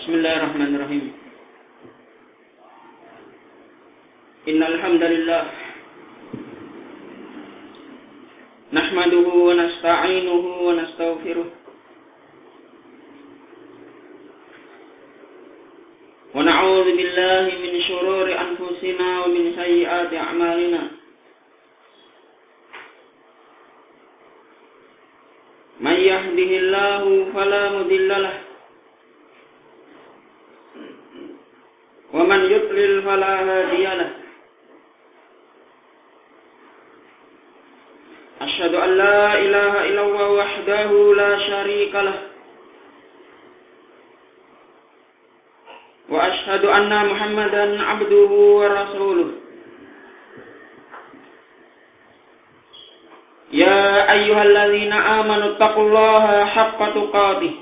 Bismillahirrahmanirrahim. Innal hamdalillah nahmaduhu wa nasta'inuhu wa nastaghfiruh wa na'udzu billahi min shururi anfusina wa min sayyiati a'malina. Man yahdihillahu fala mudilla lahu wa man yudlil fala hadiya lahu. Asyhadu an la ilaha illallah wahdahu la syarika lah wa asyhadu anna Muhammadan abduhu wa rasuluh. Ya ayyuhalladzina amanu taqullaha haqqa tuqatih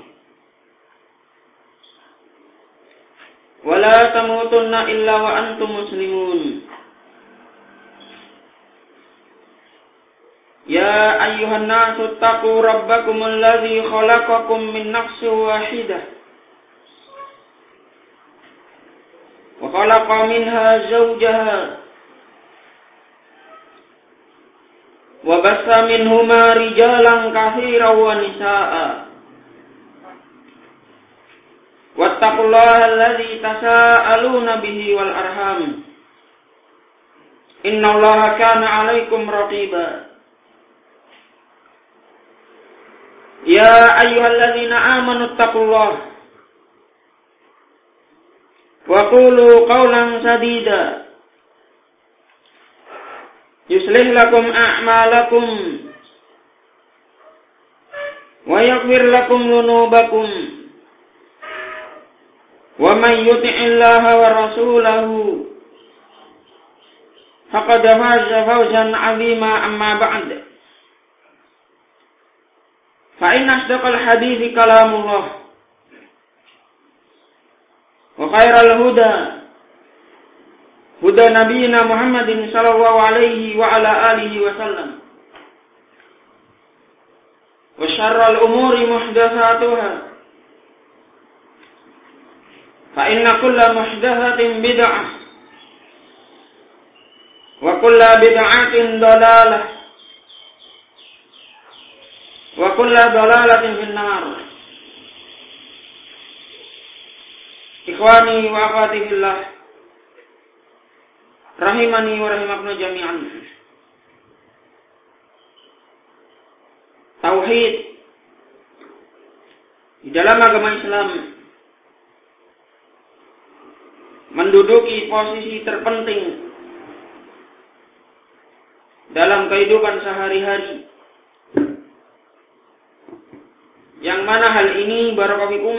wa la tamutunna illa wa antum muslimun. Ya ayyuhan nasu taqu rabbakumul ladzi khalaqakum min nafsin wahidah wa khalaqa minha zawjaha wa bassa minhuma rijalan katsiran wa nisaa'a. Wattaqullaha alladzi tasaaluna bihi wal arham. Innallaha kana 'alaikum raqiba. Ya ayyuhalladzina amanu taqullaha wa qulu qawlan sadida yuslih lakum a'malakum wa yaghfir lakum dhunubakum wa man yuti'illaha wa rasulahu faqad faza fawzan 'azima. Amma ba'd, fa inna asdaqal hadithi kalamullah wa khairal huda huda nabiyina Muhammadin sallallahu alaihi wa ala alihi wa sallam wa syarral umuri muhdatsatuha fa inna kulla muhdatsatin bid'ah wa kulla bid'atin dalalah wa kulla dalalatin finnar. Ikhwani wa akhwati fillah rahimani wa rahimakumullah jami'an. Tauhid di dalam agama Islam menduduki posisi terpenting dalam kehidupan sehari-hari, yang mana hal ini barakallahu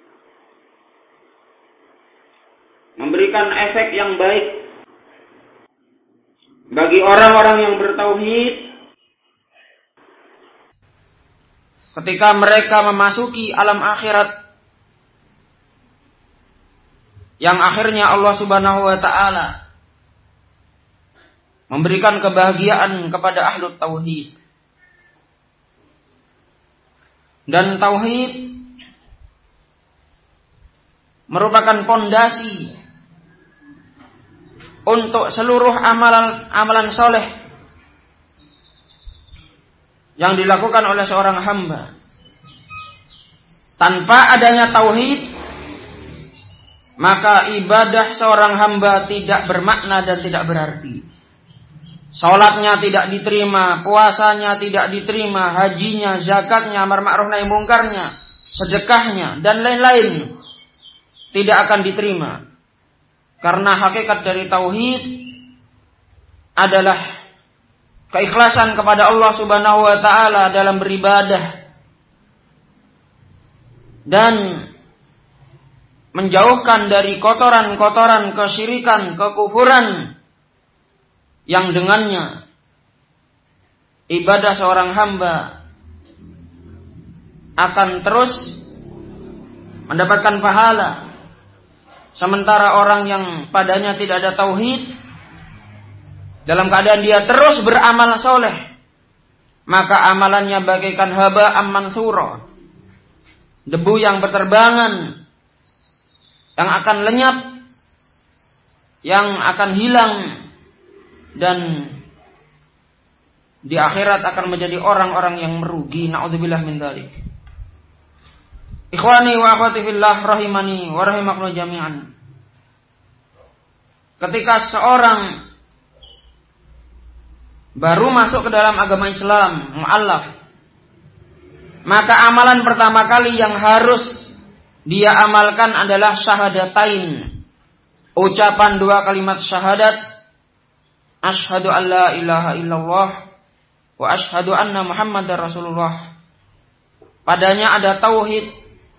memberikan efek yang baik bagi orang-orang yang bertauhid ketika mereka memasuki alam akhirat, yang akhirnya Allah Subhanahu wa taala memberikan kebahagiaan kepada ahlu tauhid. Dan tauhid merupakan fondasi untuk seluruh amalan soleh yang dilakukan oleh seorang hamba. Tanpa adanya tauhid, maka ibadah seorang hamba tidak bermakna dan tidak berarti. Salatnya tidak diterima, puasanya tidak diterima, hajinya, zakatnya, amar ma'ruf nahi mungkarnya, sedekahnya dan lain-lain tidak akan diterima. Karena hakikat dari tauhid adalah keikhlasan kepada Allah Subhanahu wa taala dalam beribadah dan menjauhkan dari kotoran-kotoran kesyirikan, kekufuran, yang dengannya ibadah seorang hamba akan terus mendapatkan pahala. Sementara orang yang padanya tidak ada tauhid, dalam keadaan dia terus beramal soleh, maka amalannya bagaikan haba'an mansura, debu yang berterbangan yang akan lenyap, yang akan hilang, dan di akhirat akan menjadi orang-orang yang merugi. Na'udzubillah min dzalik. Ikhwani wa akhwati fillah rahimani wa rahimakumullah jami'an. Ketika seorang baru masuk ke dalam agama Islam, mu'allaf, maka amalan pertama kali yang harus dia amalkan adalah syahadatain. Ucapan dua kalimat syahadat. Asyhadu an la ilaha illallah wa asyhadu anna Muhammadar Rasulullah. Padanya ada tauhid,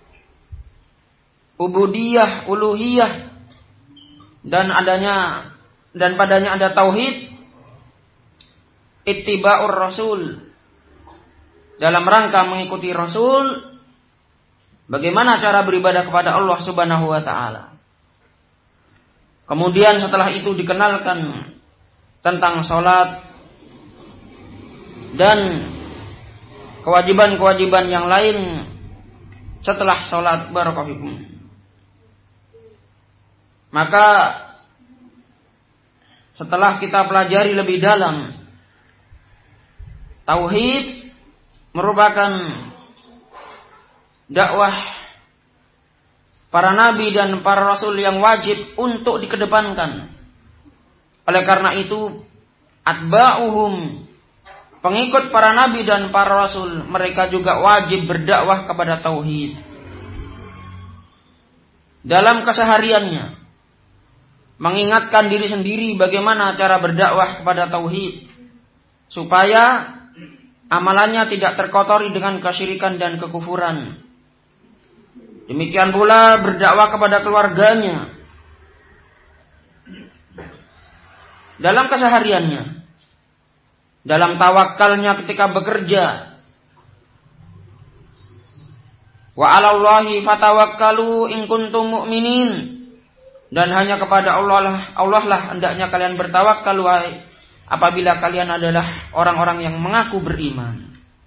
ubudiyah, uluhiyah, dan padanya ada tauhid ittiba'ur rasul, dalam rangka mengikuti Rasul, bagaimana cara beribadah kepada Allah Subhanahu wa taala. Kemudian setelah itu dikenalkan tentang salat dan kewajiban-kewajiban yang lain setelah salat. Barakallahu. Maka setelah kita pelajari lebih dalam, tauhid merupakan dakwah para nabi dan para rasul yang wajib untuk dikedepankan. Oleh karena itu, atba'uhum, pengikut para nabi dan para rasul, mereka juga wajib berdakwah kepada tauhid. Dalam kesehariannya, mengingatkan diri sendiri bagaimana cara berdakwah kepada tauhid, supaya amalannya tidak terkotori dengan kesyirikan dan kekufuran. Demikian pula berdakwah kepada keluarganya. Dalam kesehariannya, dalam tawakalnya ketika bekerja. Wa 'alallahi fatawakkalu in kuntum mu'minin. Dan hanya kepada Allah lah hendaknya kalian bertawakal wahai apabila kalian adalah orang-orang yang mengaku beriman.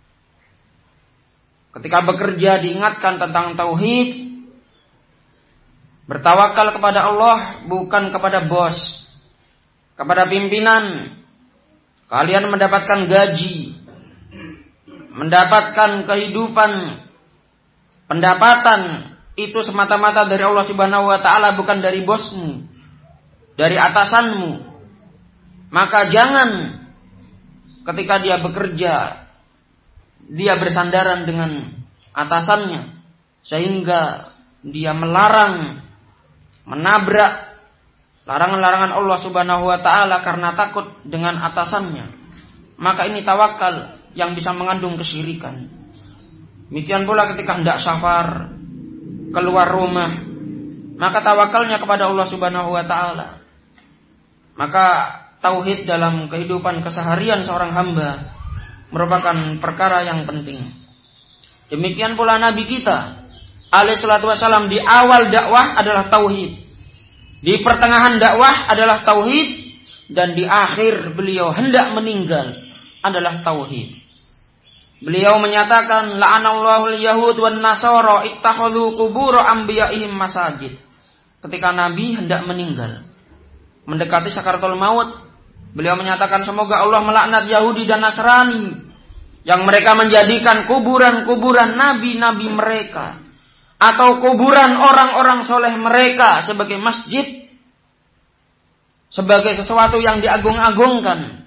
Ketika bekerja diingatkan tentang tauhid, bertawakal kepada Allah, bukan kepada bos, kepada pimpinan. Kalian mendapatkan gaji, mendapatkan kehidupan, pendapatan, itu semata-mata dari Allah Subhanahu wa taala, bukan dari bosmu, dari atasanmu. Maka jangan ketika dia bekerja dia bersandaran dengan atasannya sehingga dia melarang, menabrak larangan-larangan Allah Subhanahu wa taala karena takut dengan atasannya. Maka ini tawakal yang bisa mengandung kesyirikan. Demikian pula ketika hendak safar, keluar rumah, maka tawakalnya kepada Allah Subhanahu wa taala. Maka tauhid dalam kehidupan keseharian seorang hamba merupakan perkara yang penting. Demikian pula Nabi kita alaihi salatu wasallam di awal dakwah adalah tauhid, di pertengahan dakwah adalah tauhid, dan di akhir beliau hendak meninggal adalah tauhid. Beliau menyatakan la'anallahu al-yahud wan nasara ittakhadhu qubur anbiya'ihim masajid. Ketika Nabi hendak meninggal, mendekati sakaratul maut, beliau menyatakan semoga Allah melaknat Yahudi dan Nasrani yang mereka menjadikan kuburan-kuburan nabi-nabi mereka atau kuburan orang-orang soleh mereka sebagai masjid, sebagai sesuatu yang diagung-agungkan.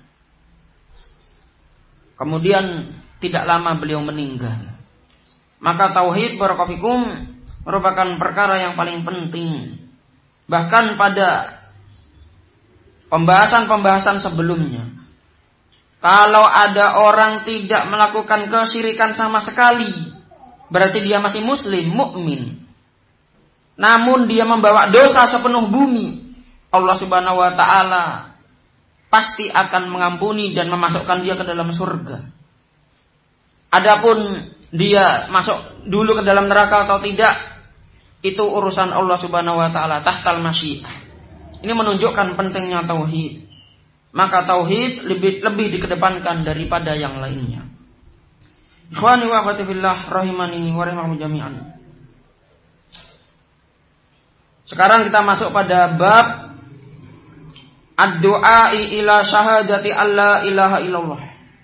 Kemudian tidak lama beliau meninggal. Maka tauhid barakallahu merupakan perkara yang paling penting. Bahkan pada pembahasan-pembahasan sebelumnya, kalau ada orang tidak melakukan kesyirikan sama sekali, berarti dia masih muslim, mukmin. Namun dia membawa dosa sepenuh bumi, Allah Subhanahu wa taala pasti akan mengampuni dan memasukkan dia ke dalam surga. Adapun dia masuk dulu ke dalam neraka atau tidak, itu urusan Allah Subhanahu wa taala, tahtal masyiah. Ini menunjukkan pentingnya tauhid. Maka tauhid lebih dikedepankan daripada yang lainnya. Ikhwani wa akhwati fillah rahimani wa rahimakum jami'an. Sekarang kita masuk pada bab ad-du'ai ila syahadati alla ilaha illallah.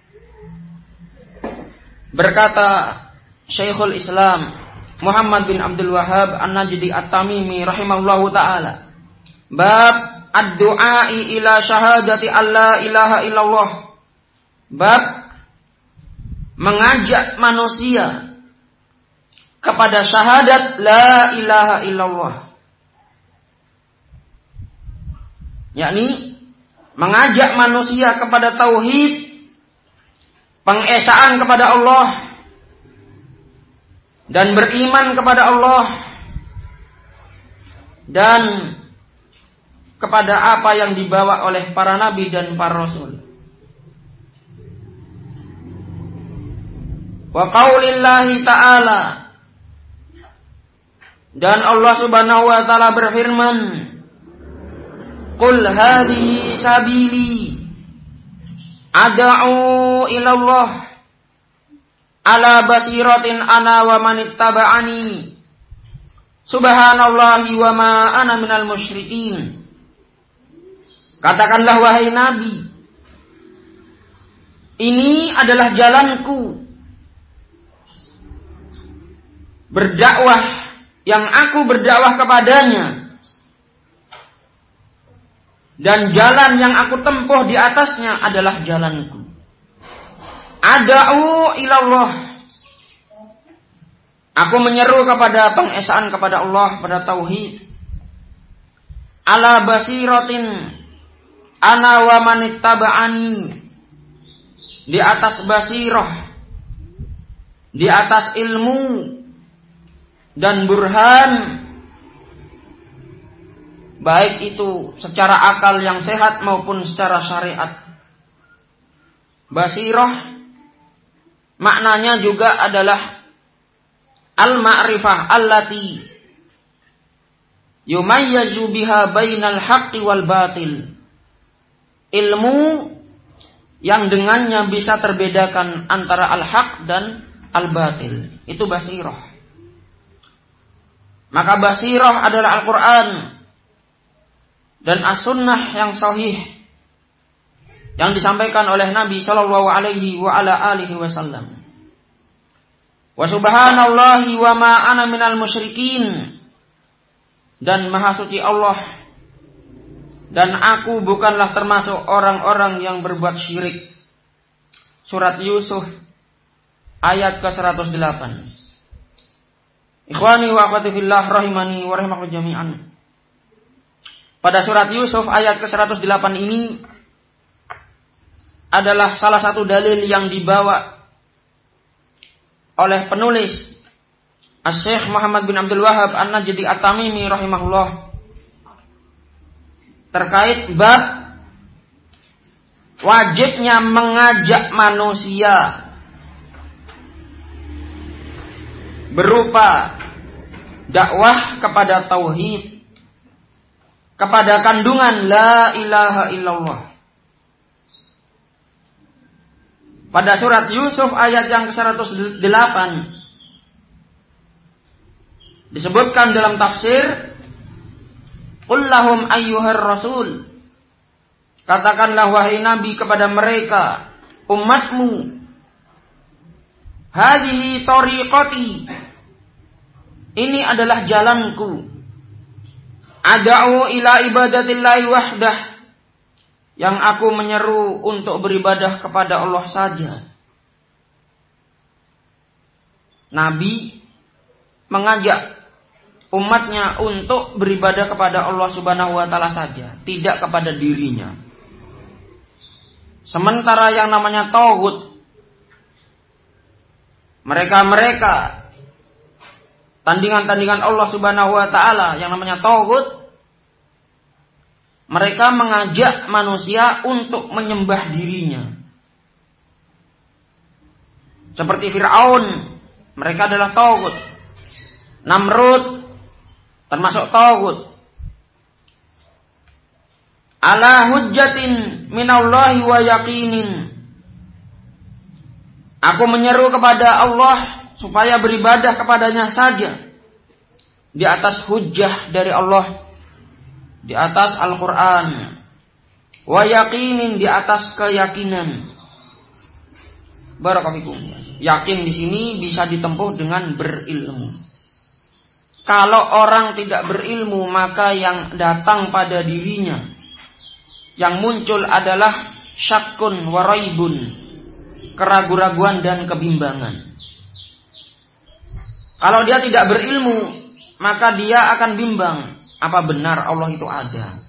Berkata Syekhul Islam Muhammad bin Abdul Wahhab An-Najdi At-Tamimi rahimahullahu ta'ala. Bab ad-du'ai ila syahadati alla ilaha illallah. Bab mengajak manusia kepada syahadat la ilaha illallah. Yakni mengajak manusia kepada tauhid, pengesaan kepada Allah, dan beriman kepada Allah, dan kepada apa yang dibawa oleh para nabi dan para rasul. Wa qaulillahi ta'ala, dan Allah subhanahu wa ta'ala berfirman, Qul hadhihi sabili ad'u ilallah ala basiratin ana wa manittaba'ani subhanallahi wa ma ana minal musyrikin. Katakanlah wahai Nabi, ini adalah jalanku berdakwah, yang aku berdakwah kepadanya, dan jalan yang aku tempuh di atasnya adalah jalanku. Ad'u ilallah, aku menyeru kepada pengesaan kepada Allah, pada tauhid. Ala basiratin ana wa manittaba'ani, di atas basirah, di atas ilmu dan burhan, baik itu secara akal yang sehat maupun secara syariat. Basirah maknanya juga adalah al-ma'rifah allati yumayyazu biha bainal haqqi wal batil. Ilmu yang dengannya bisa terbedakan antara al-haq dan al-batil. Itu basirah. Maka basirah adalah Al-Quran dan as-sunnah yang sahih yang disampaikan oleh Nabi sallallahu alaihi wa ala alihi wasallam. Wa subhanallahi wa ma ana minal musyrikin, dan maha suci Allah, dan aku bukanlah termasuk orang-orang yang berbuat syirik. Surat Yusuf ayat ke-108. Ikhwani wa akhwati fillah rahimani wa rahimakumullah jami'an. Pada surat Yusuf ayat ke-108 ini adalah salah satu dalil yang dibawa oleh penulis Asy-Syaikh Muhammad bin Abdul Wahhab An-Najdi At-Tamimi rahimahullah terkait bab wajibnya mengajak manusia berupa dakwah kepada tauhid, kepada kandungan la ilaha illallah. Pada surat Yusuf ayat yang ke-108 disebutkan dalam tafsir, Qul lahum ayyuhar rasul, katakanlah wahai Nabi kepada mereka, umatmu, hadhihi tariqati, ini adalah jalanku, ad'u ila ibadatillahi wahdah, yang aku menyeru untuk beribadah kepada Allah saja. Nabi mengajak umatnya untuk beribadah kepada Allah Subhanahu wa taala saja, tidak kepada dirinya. Sementara yang namanya tauhid, mereka tandingan-tandingan Allah Subhanahu wa taala yang namanya tauhid, mereka mengajak manusia untuk menyembah dirinya. Seperti Fir'aun, mereka adalah tauhid. Namrud termasuk tauhid. Ala hujjatin minallahi wa yaqinin, aku menyeru kepada Allah supaya beribadah kepadanya saja, di atas hujjah dari Allah, di atas Al-Quran, wa yaqinin, di atas keyakinan. Barakallahu. Yakin di sini bisa ditempuh dengan berilmu. Kalau orang tidak berilmu, maka yang datang pada dirinya, yang muncul adalah syakkun wa raibun, keraguan-raguan dan kebimbangan. Kalau dia tidak berilmu, maka dia akan bimbang. Apa benar Allah itu ada?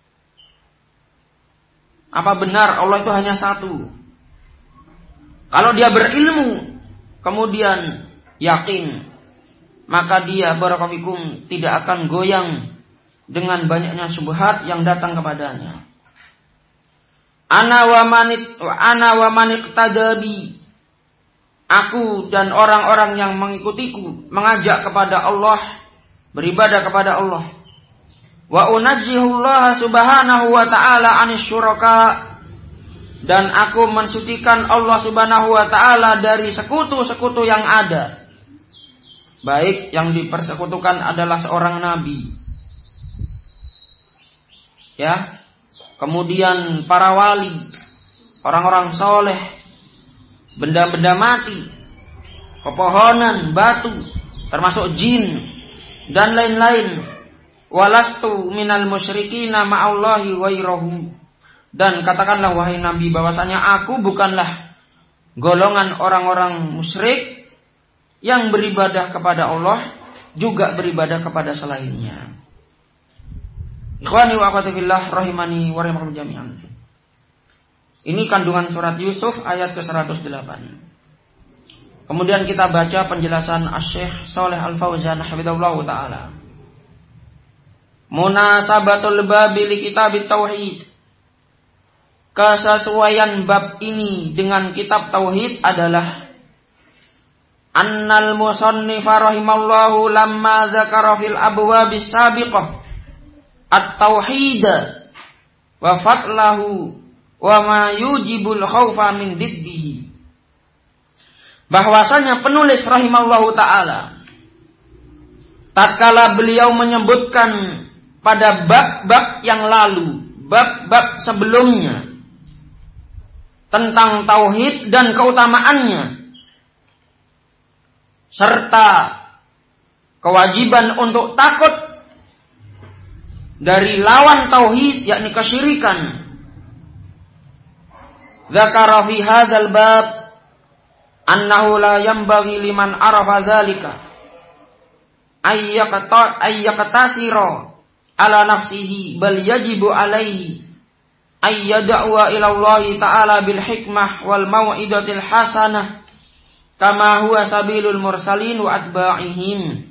Apa benar Allah itu hanya satu? Kalau dia berilmu, kemudian yakin, maka dia barakallahu tidak akan goyang dengan banyaknya syubhat yang datang kepadanya. Ana wa manik tadabi, aku dan orang-orang yang mengikutiku mengajak kepada Allah, beribadah kepada Allah. Wa unazzihullaha subhanahu wa ta'ala 'anis syuraka, dan aku mensucikan Allah subhanahu wa ta'ala dari sekutu-sekutu yang ada. Baik yang dipersekutukan adalah seorang nabi, ya, kemudian para wali, orang-orang soleh, benda-benda mati, pepohonan, batu, termasuk jin dan lain-lain. Walastu minal musyrikina ma'allahi wairahu, dan katakanlah wahai Nabi bahwasanya aku bukanlah golongan orang-orang musyrik yang beribadah kepada Allah juga beribadah kepada selainnya. Ikhwani wa akhwati fillah rahimani wa rahimakumullah jami'an. Ini kandungan surat Yusuf ayat ke-108. Kemudian kita baca penjelasan Asy-Syaikh Shalih Al-Fauzan hafizahullah taala. Munasabatul babi li kitabit tauhid. Kesesuaian bab ini dengan kitab tauhid adalah annal musannifa rahimallahu lamma dzakara fil abwabis sabiqah at-tauhid wa fatlahu wa ma yujibul khaufa min diddihi. Bahwasanya penulis rahimallahu taala tatkala beliau menyebutkan pada bab-bab yang lalu, bab-bab sebelumnya tentang tauhid dan keutamaannya, serta kewajiban untuk takut dari lawan tauhid, yakni kesyirikan. Dzakara fi hadzal bab annahu la yanbaghi liman arafa dzalika ayyaqtasira ala nafsihi bal yajibu alaihi ayyad'u ila Allah ta'ala bil hikmah wal mau'izatil hasanah kama huwa sabilul mursalin wa atba'ihim.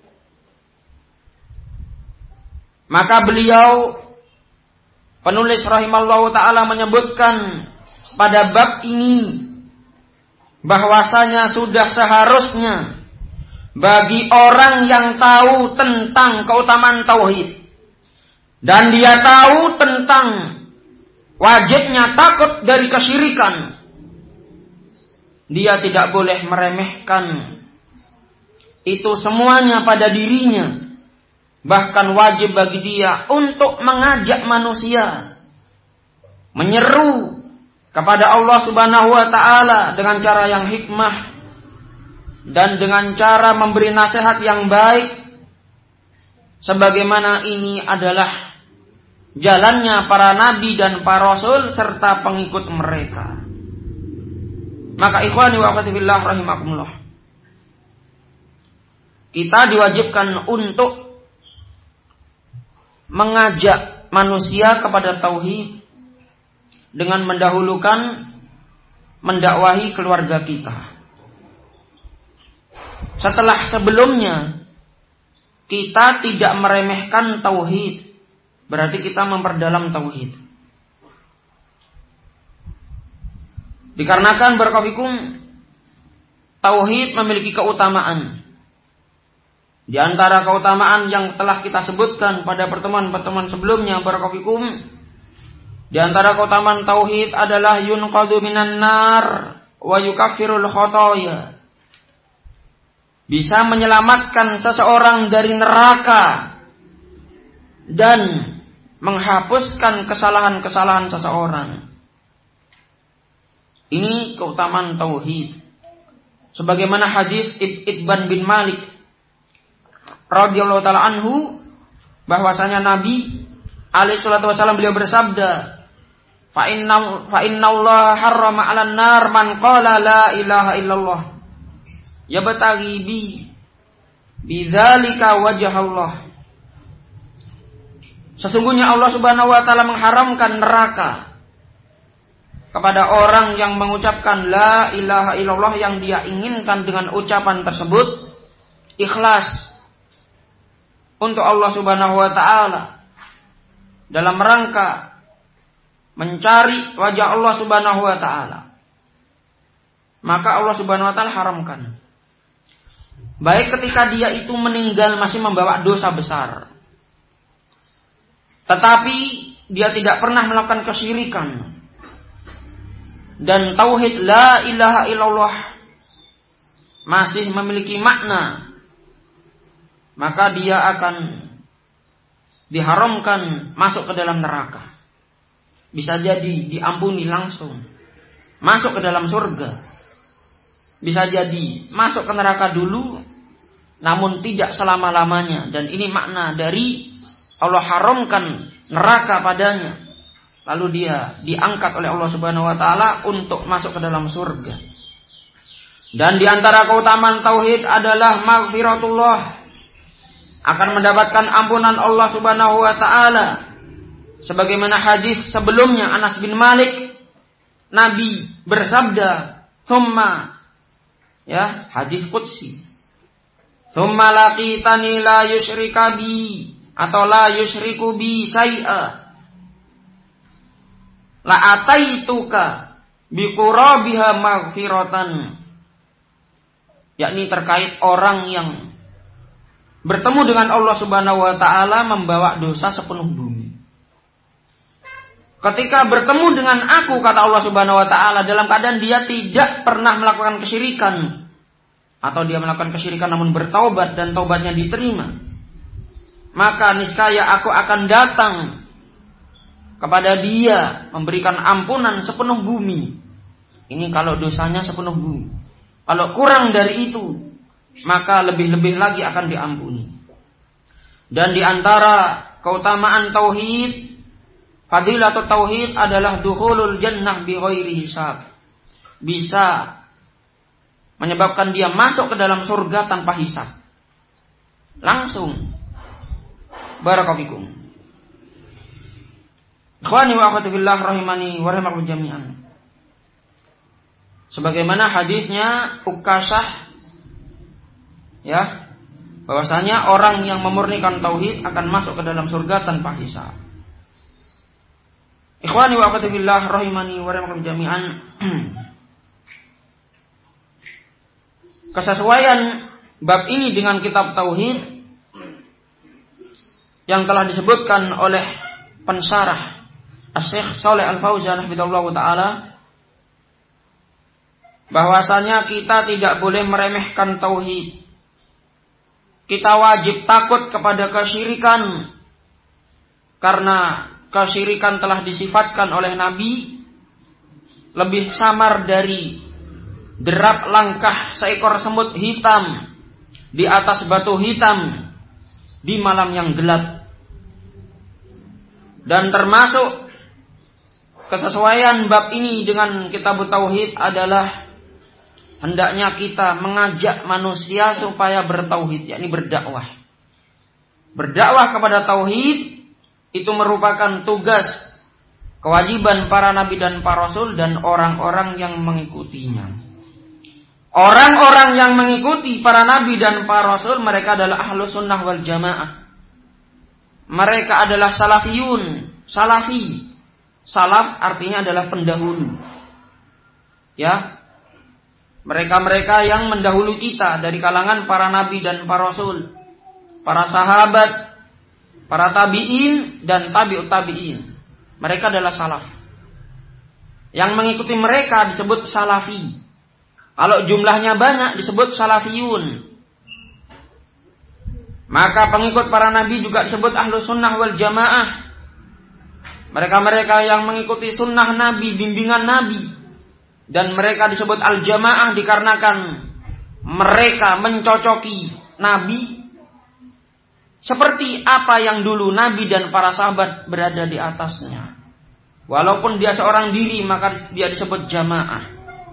Maka beliau penulis rahimallahu ta'ala menyebutkan pada bab ini bahwasanya sudah seharusnya bagi orang yang tahu tentang keutamaan tauhid dan dia tahu tentang wajibnya takut dari kesyirikan, dia tidak boleh meremehkan itu semuanya pada dirinya. Bahkan wajib bagi dia untuk mengajak manusia menyeru kepada Allah Subhanahu wa taala dengan cara yang hikmah dan dengan cara memberi nasihat yang baik, sebagaimana ini adalah jalannya para nabi dan para rasul serta pengikut mereka. Maka ikhwani wa akhwati fillah rahimakumullah, kita diwajibkan untuk mengajak manusia kepada tauhid dengan mendahulukan mendakwahi keluarga kita. Setelah sebelumnya kita tidak meremehkan tauhid, berarti kita memperdalam tauhid. Dikarenakan barakallahu tauhid memiliki keutamaan. Di antara keutamaan yang telah kita sebutkan pada pertemuan-pertemuan sebelumnya barakallahu, di antara keutamaan tauhid adalah yunqadu minan nar wa yukaffirul khotoya. bisa menyelamatkan seseorang dari neraka dan menghapuskan kesalahan-kesalahan seseorang. Ini keutamaan tauhid. Sebagaimana hadis Itban bin Malik radhiyallahu taala anhu, bahwasanya Nabi alaihi salatu wasallam beliau bersabda, fa inna Allah harrama 'alan nar man qala la ilaha illallah yabtaghi bidzalika wajh Allah. Sesungguhnya Allah Subhanahu wa taala mengharamkan neraka kepada orang yang mengucapkan la ilaha illallah, yang dia inginkan dengan ucapan tersebut ikhlas untuk Allah Subhanahu wa taala dalam rangka mencari wajah Allah Subhanahu wa taala. Maka Allah Subhanahu wa taala haramkan. Baik ketika dia itu meninggal masih membawa dosa besar, tetapi dia tidak pernah melakukan kesyirikan, dan tauhid la ilaha illallah masih memiliki makna, maka dia akan diharamkan masuk ke dalam neraka. Bisa jadi diampuni langsung, masuk ke dalam surga. Bisa jadi masuk ke neraka dulu, namun tidak selama-lamanya. Dan ini makna dari Allah haramkan neraka padanya, lalu dia diangkat oleh Allah Subhanahu wa taala untuk masuk ke dalam surga. Dan di antara keutamaan tauhid adalah maghfiratullah, akan mendapatkan ampunan Allah Subhanahu wa taala. Sebagaimana hadis sebelumnya Anas bin Malik, Nabi bersabda, "Tsumma," ya, hadis qudsi, "Tsumma laqitani la yusyrika bi," atau la yusyriku bi syai'a, la ataituka bi qurabiha maghfiratan. Yakni terkait orang yang bertemu dengan Allah Subhanahu wa taala membawa dosa sepenuh bumi. Ketika bertemu dengan aku, kata Allah Subhanahu wa taala, dalam keadaan dia tidak pernah melakukan kesyirikan, atau dia melakukan kesyirikan namun bertaubat dan taubatnya diterima, maka niscaya aku akan datang kepada dia memberikan ampunan sepenuh bumi. Ini kalau dosanya sepenuh bumi. Kalau kurang dari itu, maka lebih-lebih lagi akan diampuni. Dan di antara keutamaan tauhid, fadilatul tauhid adalah dukhulul jannah bi ghairi hisab. Bisa menyebabkan dia masuk ke dalam surga tanpa hisab. Langsung. Barakallahu fikum. Ikhwani wa akhwati fillah rahimani wa rahimakumullah jami'an. Sebagaimana hadisnya Ukashah, ya, bahwasanya orang yang memurnikan tauhid akan masuk ke dalam surga tanpa hisab. Ikhwani wa akhwati fillah rahimani wa rahimakumullah jami'an. Kesesuaian bab ini dengan kitab tauhid yang telah disebutkan oleh pensyarah Asy-Syaikh Shalih Al-Fauzan hafizallahu taala, bahwasanya kita tidak boleh meremehkan tauhid. Kita wajib takut kepada kesyirikan, karena kesyirikan telah disifatkan oleh Nabi lebih samar dari derap langkah seekor semut hitam di atas batu hitam di malam yang gelap. Dan termasuk kesesuaian bab ini dengan kitab tauhid adalah hendaknya kita mengajak manusia supaya bertauhid, yakni berdakwah. Berdakwah kepada tauhid itu merupakan tugas, kewajiban para nabi dan para rasul dan orang-orang yang mengikutinya. Orang-orang yang mengikuti para nabi dan para rasul, mereka adalah ahlus sunnah wal jamaah. Mereka adalah salafiyun, salafi. Salaf artinya adalah pendahulu. Ya. Mereka-mereka yang mendahului kita dari kalangan para nabi dan para rasul, para sahabat, para tabi'in dan tabi'ut tabi'in. Mereka adalah salaf. Yang mengikuti mereka disebut salafi. Kalau jumlahnya banyak disebut salafiyun. Maka pengikut para nabi juga disebut ahlus sunnah wal jamaah. Mereka-mereka yang mengikuti sunnah nabi, bimbingan nabi. Dan mereka disebut al-jamaah dikarenakan mereka mencocoki nabi seperti apa yang dulu nabi dan para sahabat berada di atasnya. Walaupun dia seorang diri, maka dia disebut jamaah.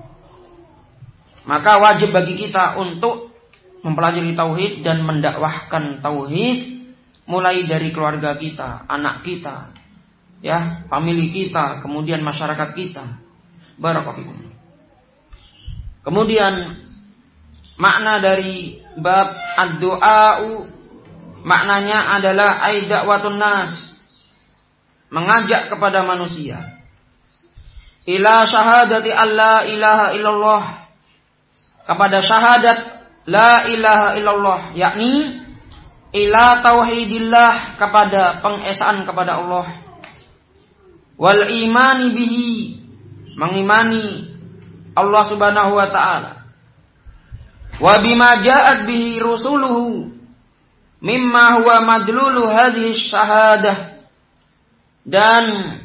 Maka wajib bagi kita untuk mempelajari tauhid dan mendakwahkan tauhid mulai dari keluarga kita, anak kita, ya, famili kita, kemudian masyarakat kita. Barakallahu. Kemudian makna dari bab ad-du'a'u, maknanya adalah aida'watun nas, mengajak kepada manusia ila syahadati alla ilaha illallah, kepada syahadat la ilaha illallah, yakni ila tauhidillah, kepada pengesaan kepada Allah, wal imani bihi, mengimani Allah subhanahu wa ta'ala, wa bima ja'at bihi rusuluhu mimma huwa madlulu hadhihi syahadah, dan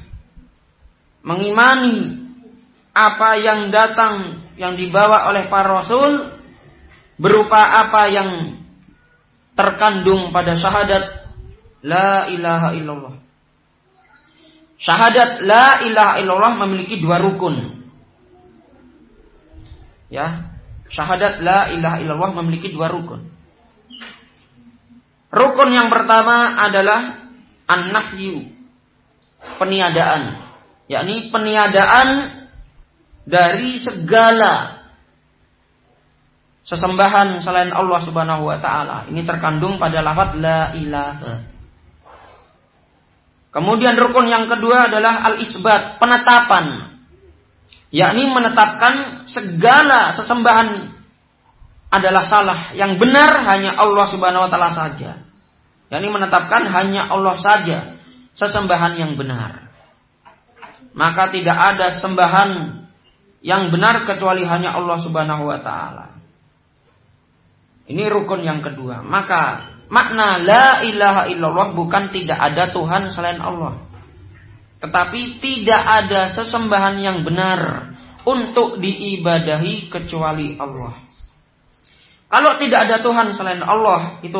mengimani apa yang datang, yang dibawa oleh para rasul, berupa apa yang terkandung pada syahadat la ilaha illallah. Syahadat la ilaha illallah memiliki dua rukun. Ya, syahadat la ilaha illallah memiliki dua rukun. Rukun yang pertama adalah an-nafyu, peniadaan, yakni peniadaan dari segala sesembahan selain Allah subhanahu wa ta'ala. Ini terkandung pada lafaz la ilaha. Kemudian rukun yang kedua adalah al-isbat, penetapan, yakni menetapkan segala sesembahan adalah salah, yang benar hanya Allah subhanahu wa ta'ala saja. Yakni menetapkan hanya Allah saja sesembahan yang benar. Maka tidak ada sembahan yang benar kecuali hanya Allah subhanahu wa ta'ala. Ini rukun yang kedua. Maka makna la ilaha illallah bukan tidak ada Tuhan selain Allah, tetapi tidak ada sesembahan yang benar untuk diibadahi kecuali Allah. Kalau tidak ada Tuhan selain Allah, itu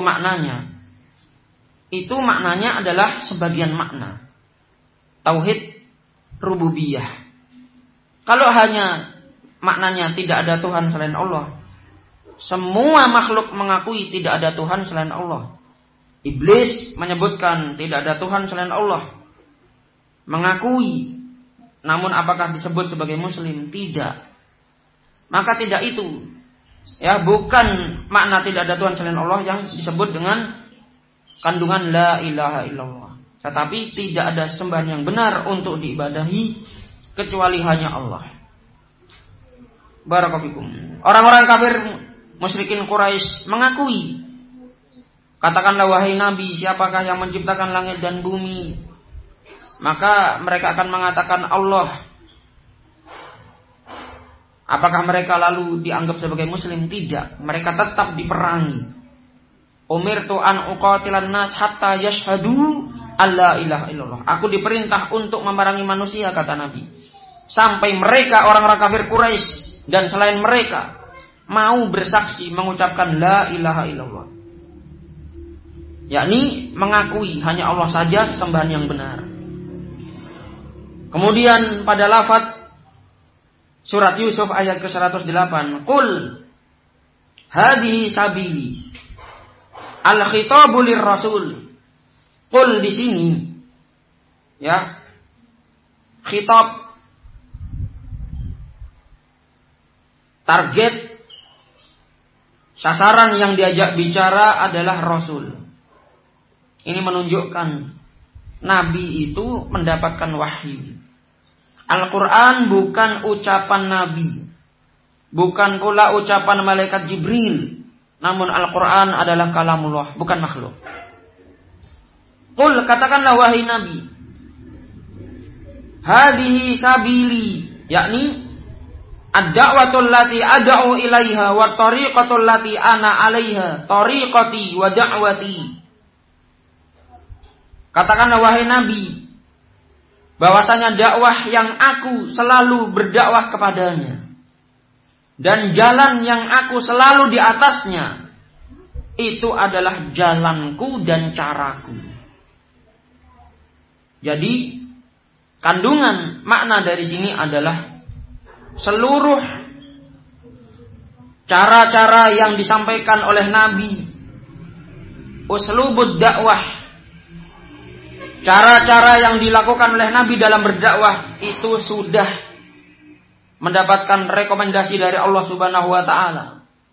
maknanya adalah sebagian makna tauhid rububiyah. Kalau hanya maknanya tidak ada Tuhan selain Allah, semua makhluk mengakui tidak ada Tuhan selain Allah. Iblis menyebutkan tidak ada Tuhan selain Allah, mengakui. Namun apakah disebut sebagai muslim? Tidak. Maka tidak itu. Ya, bukan makna tidak ada Tuhan selain Allah yang disebut dengan kandungan la ilaha illallah. Tetapi tidak ada sembahan yang benar untuk diibadahi kecuali hanya Allah. Barakallahu fikum. Orang-orang kafir musyrikin Quraisy mengakui, katakanlah wahai Nabi, siapakah yang menciptakan langit dan bumi? Maka mereka akan mengatakan Allah. Apakah mereka lalu dianggap sebagai muslim? Tidak. Mereka tetap diperangi. Umirtu an uqatilan nas hatta yashhadu alla ilaha illallah. Aku diperintah untuk memerangi manusia, kata Nabi, sampai mereka orang-orang kafir Quraisy dan selain mereka mau bersaksi mengucapkan la ilaha illallah, yakni mengakui hanya Allah saja sembahan yang benar. Kemudian pada lafaz surat Yusuf ayat ke-108, qul hadhihi sabili, al-khitabu lirrasul. Qul di sini, ya, khitab, target, sasaran yang diajak bicara adalah Rasul. Ini menunjukkan Nabi itu mendapatkan wahyu. Al-Quran bukan ucapan Nabi, bukan pula ucapan malaikat Jibril, namun Al-Quran adalah kalamullah, bukan makhluk. Qul, katakanlah wahai Nabi, hadihi sabili, yakni ad-da'watul lati ad'u ilaiha wa tariqatul lati ana 'alaiha tariqati wa da'wati. Katakanlah wahai Nabi, bahwasanya dakwah yang aku selalu berdakwah kepadanya dan jalan yang aku selalu di atasnya itu adalah jalanku dan caraku. Jadi kandungan makna dari sini adalah seluruh cara-cara yang disampaikan oleh Nabi, uslubud dakwah, cara-cara yang dilakukan oleh Nabi dalam berdakwah itu sudah mendapatkan rekomendasi dari Allah Subhanahu wa taala.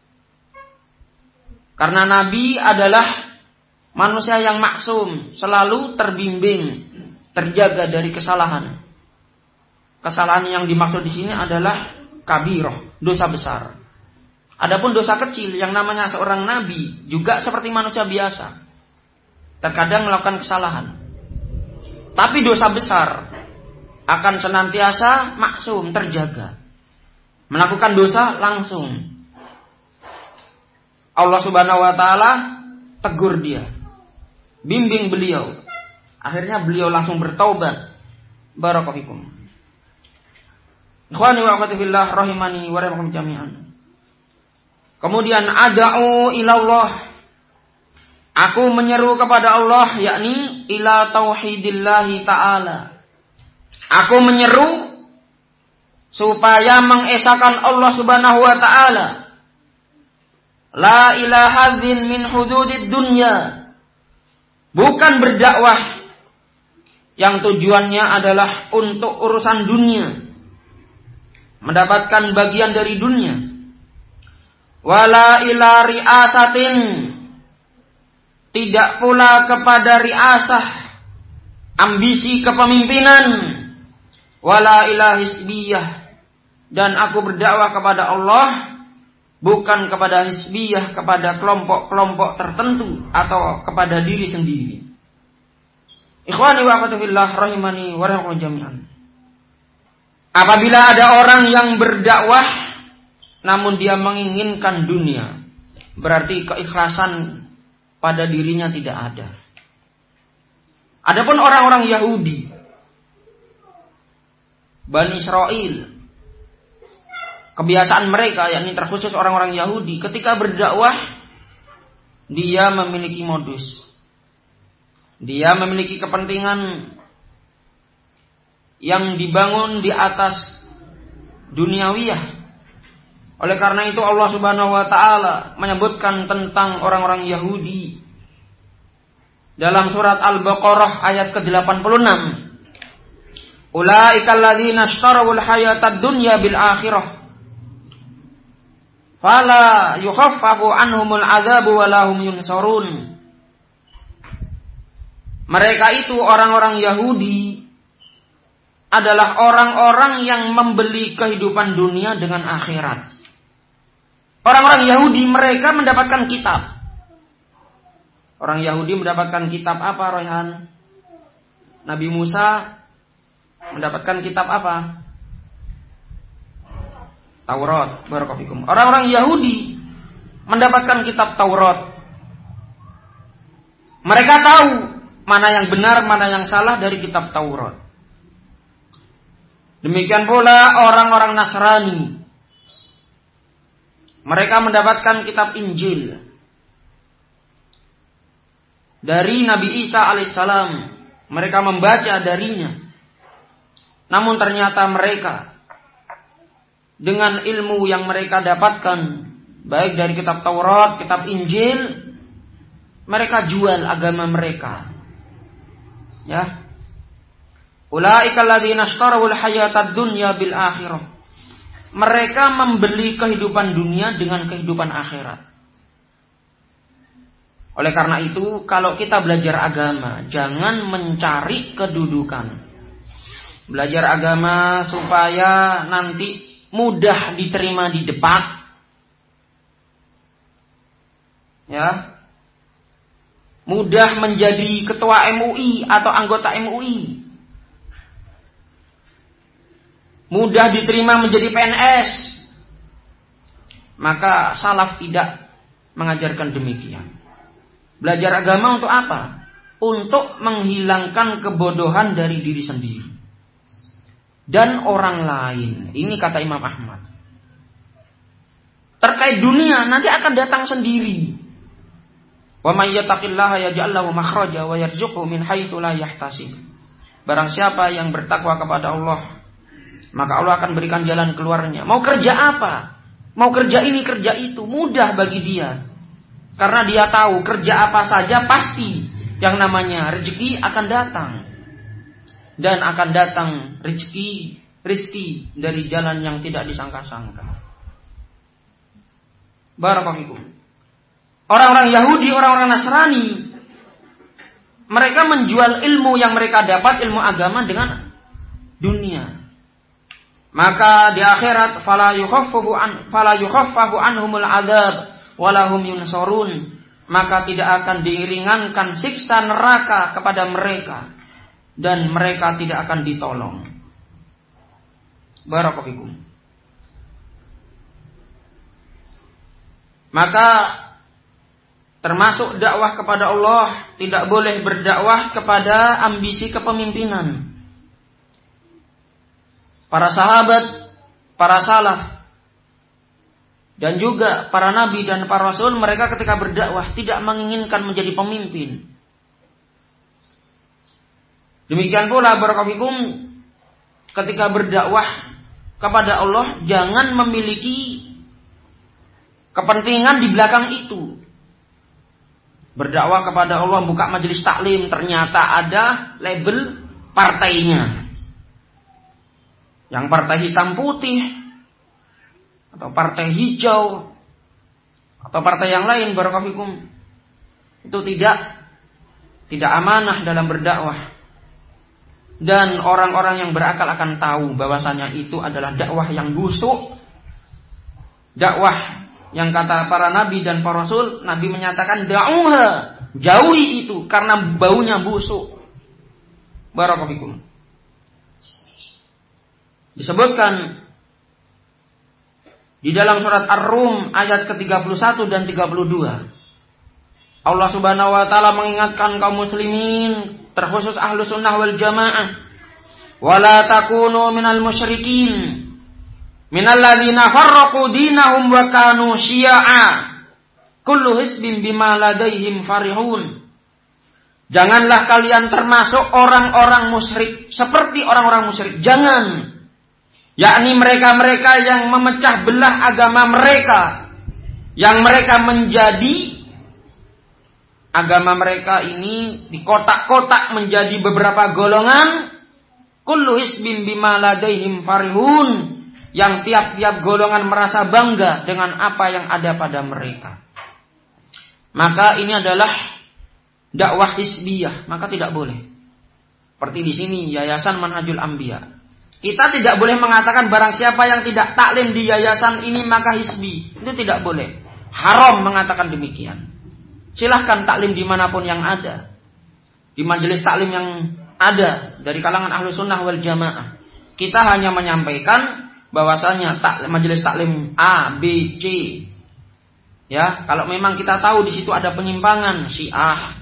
Karena Nabi adalah manusia yang maksum, selalu terbimbing, terjaga dari kesalahan. Kesalahan yang dimaksud di sini adalah kabirah, dosa besar. Adapun dosa kecil yang namanya seorang nabi juga seperti manusia biasa. Terkadang melakukan kesalahan. Tapi dosa besar akan senantiasa maksum, terjaga. Melakukan dosa langsung Allah Subhanahu wa taala tegur dia, bimbing beliau. Akhirnya beliau langsung bertaubat. Barakallahu fikum. Ikhwani wa akhwati fillah rahimani wa rahimakum jami'an. Kemudian ad'u ilallah. Aku menyeru kepada Allah, yakni ila tauhidillahi ta'ala. Aku menyeru supaya mengesahkan Allah Subhanahu wa taala. La ilaha dzin min hududid dunya. Bukan berdakwah yang tujuannya adalah untuk urusan dunia, mendapatkan bagian dari dunia. Wala ila riasatin, tidak pula kepada riasah, ambisi kepemimpinan. Wala ila hisbiyah, dan aku berdakwah kepada Allah bukan kepada hisbiyah, kepada kelompok-kelompok tertentu atau kepada diri sendiri. Ikhwani wa akhwati fillah rahimani wa rahimakum jami'an. Apabila ada orang yang berdakwah namun dia menginginkan dunia, berarti keikhlasan pada dirinya tidak ada. Adapun orang-orang Yahudi, Bani Israel, kebiasaan mereka, yakni terkhusus orang-orang Yahudi, ketika berdakwah dia memiliki modus. Dia memiliki kepentingan yang dibangun di atas duniawiyah. Oleh karena itu Allah Subhanahu wa taala menyebutkan tentang orang-orang Yahudi dalam surat Al-Baqarah ayat ke-86. Ulaikal ladzina ishtarawul hayatad dunya bil akhirah. Fala yukhaffafu anhumul adzabu wa lahum yunsarun. Mereka itu orang-orang Yahudi adalah orang-orang yang membeli kehidupan dunia dengan akhirat. Orang-orang Yahudi mereka mendapatkan kitab. Orang Yahudi mendapatkan kitab apa, Royhan? Nabi Musa mendapatkan kitab apa? Taurat. Barakallahu fikum. Orang-orang Yahudi mendapatkan kitab Taurat. Mereka tahu mana yang benar, mana yang salah dari kitab Taurat. Demikian pula orang-orang Nasrani. Mereka mendapatkan kitab Injil dari Nabi Isa alaihissalam. Mereka membaca darinya. Namun ternyata mereka dengan ilmu yang mereka dapatkan, baik dari kitab Taurat, kitab Injil, mereka jual agama mereka. Ya. Ulaikal ladzina ishtarawul hayatad dunya bil akhirah. Mereka membeli kehidupan dunia dengan kehidupan akhirat. Oleh karena itu, kalau kita belajar agama, jangan mencari kedudukan. Belajar agama supaya nanti mudah diterima di depan. Ya. Mudah menjadi ketua MUI atau anggota MUI. mudah diterima menjadi PNS. Maka salaf tidak mengajarkan demikian. Belajar agama untuk apa? Untuk menghilangkan kebodohan dari diri sendiri dan orang lain. Ini kata Imam Ahmad. Terkait dunia nanti akan datang sendiri. Wa may yattaqillaha yaj'al lahu makhraja wa yarzuqhu min haitsu la yahtasib. Barang siapa yang bertakwa kepada Allah, maka Allah akan berikan jalan keluarnya. Mau kerja apa? Mau kerja ini, kerja itu, mudah bagi dia. Karena dia tahu kerja apa saja pasti yang namanya rezeki akan datang. Dan akan datang rezeki dari jalan yang tidak disangka-sangka. Barakallahu. Orang-orang Yahudi, orang-orang Nasrani, mereka menjual ilmu yang mereka dapat, ilmu agama dengan dunia. Maka di akhirat fala yukhaffafu anhumul adzab wala hum yunsarun. Maka tidak akan diringankan siksa neraka kepada mereka dan mereka tidak akan ditolong. Barakallahu fikum. Maka termasuk dakwah kepada Allah, tidak boleh berdakwah kepada ambisi kepemimpinan. Para sahabat, para salaf, dan juga para nabi dan para rasul, mereka ketika berdakwah tidak menginginkan menjadi pemimpin. Demikian pula barakallahu ketika berdakwah kepada Allah, jangan memiliki kepentingan di belakang itu. Berdakwah kepada Allah, buka majelis taklim, ternyata ada label partainya. Yang partai hitam putih, atau partai hijau, atau partai yang lain, barakallahu. Itu tidak amanah dalam berdakwah. Dan orang-orang yang berakal akan tahu bahwasanya itu adalah dakwah yang busuk. Dakwah yang kata para nabi dan para rasul, Nabi menyatakan da'uha, jauhi itu karena baunya busuk. Barakallahu. Disebutkan di dalam surat Ar-Rum ayat ke-31 dan 32. Allah Subhanahu wa taala mengingatkan kaum muslimin, terkhusus ahlu sunnah wal jamaah, wala takunu minal musyrikin minal ladzina farraqu dinahum wa kanu syi'a kullu hisbin bima ladaihim farihun. Janganlah kalian termasuk orang-orang musyrik seperti orang-orang musyrik. Jangan. Yakni mereka-mereka yang memecah belah agama mereka, yang mereka menjadi agama mereka ini di kotak-kotak menjadi beberapa golongan. Kullu hisbin bima ladaihim farihun, yang tiap-tiap golongan merasa bangga dengan apa yang ada pada mereka. Maka ini adalah dakwah hisbiyah, maka tidak boleh. Seperti di sini Yayasan Manhajul Anbiya. Kita tidak boleh mengatakan barang siapa yang tidak taklim di yayasan ini maka hisbi. Itu tidak boleh. Haram mengatakan demikian. Silahkan taklim dimanapun yang ada. Di majelis taklim yang ada dari kalangan ahlu sunnah wal jamaah. Kita hanya menyampaikan bahwasanya majelis taklim A, B, C. Ya, kalau memang kita tahu di situ ada penyimpangan Syiah,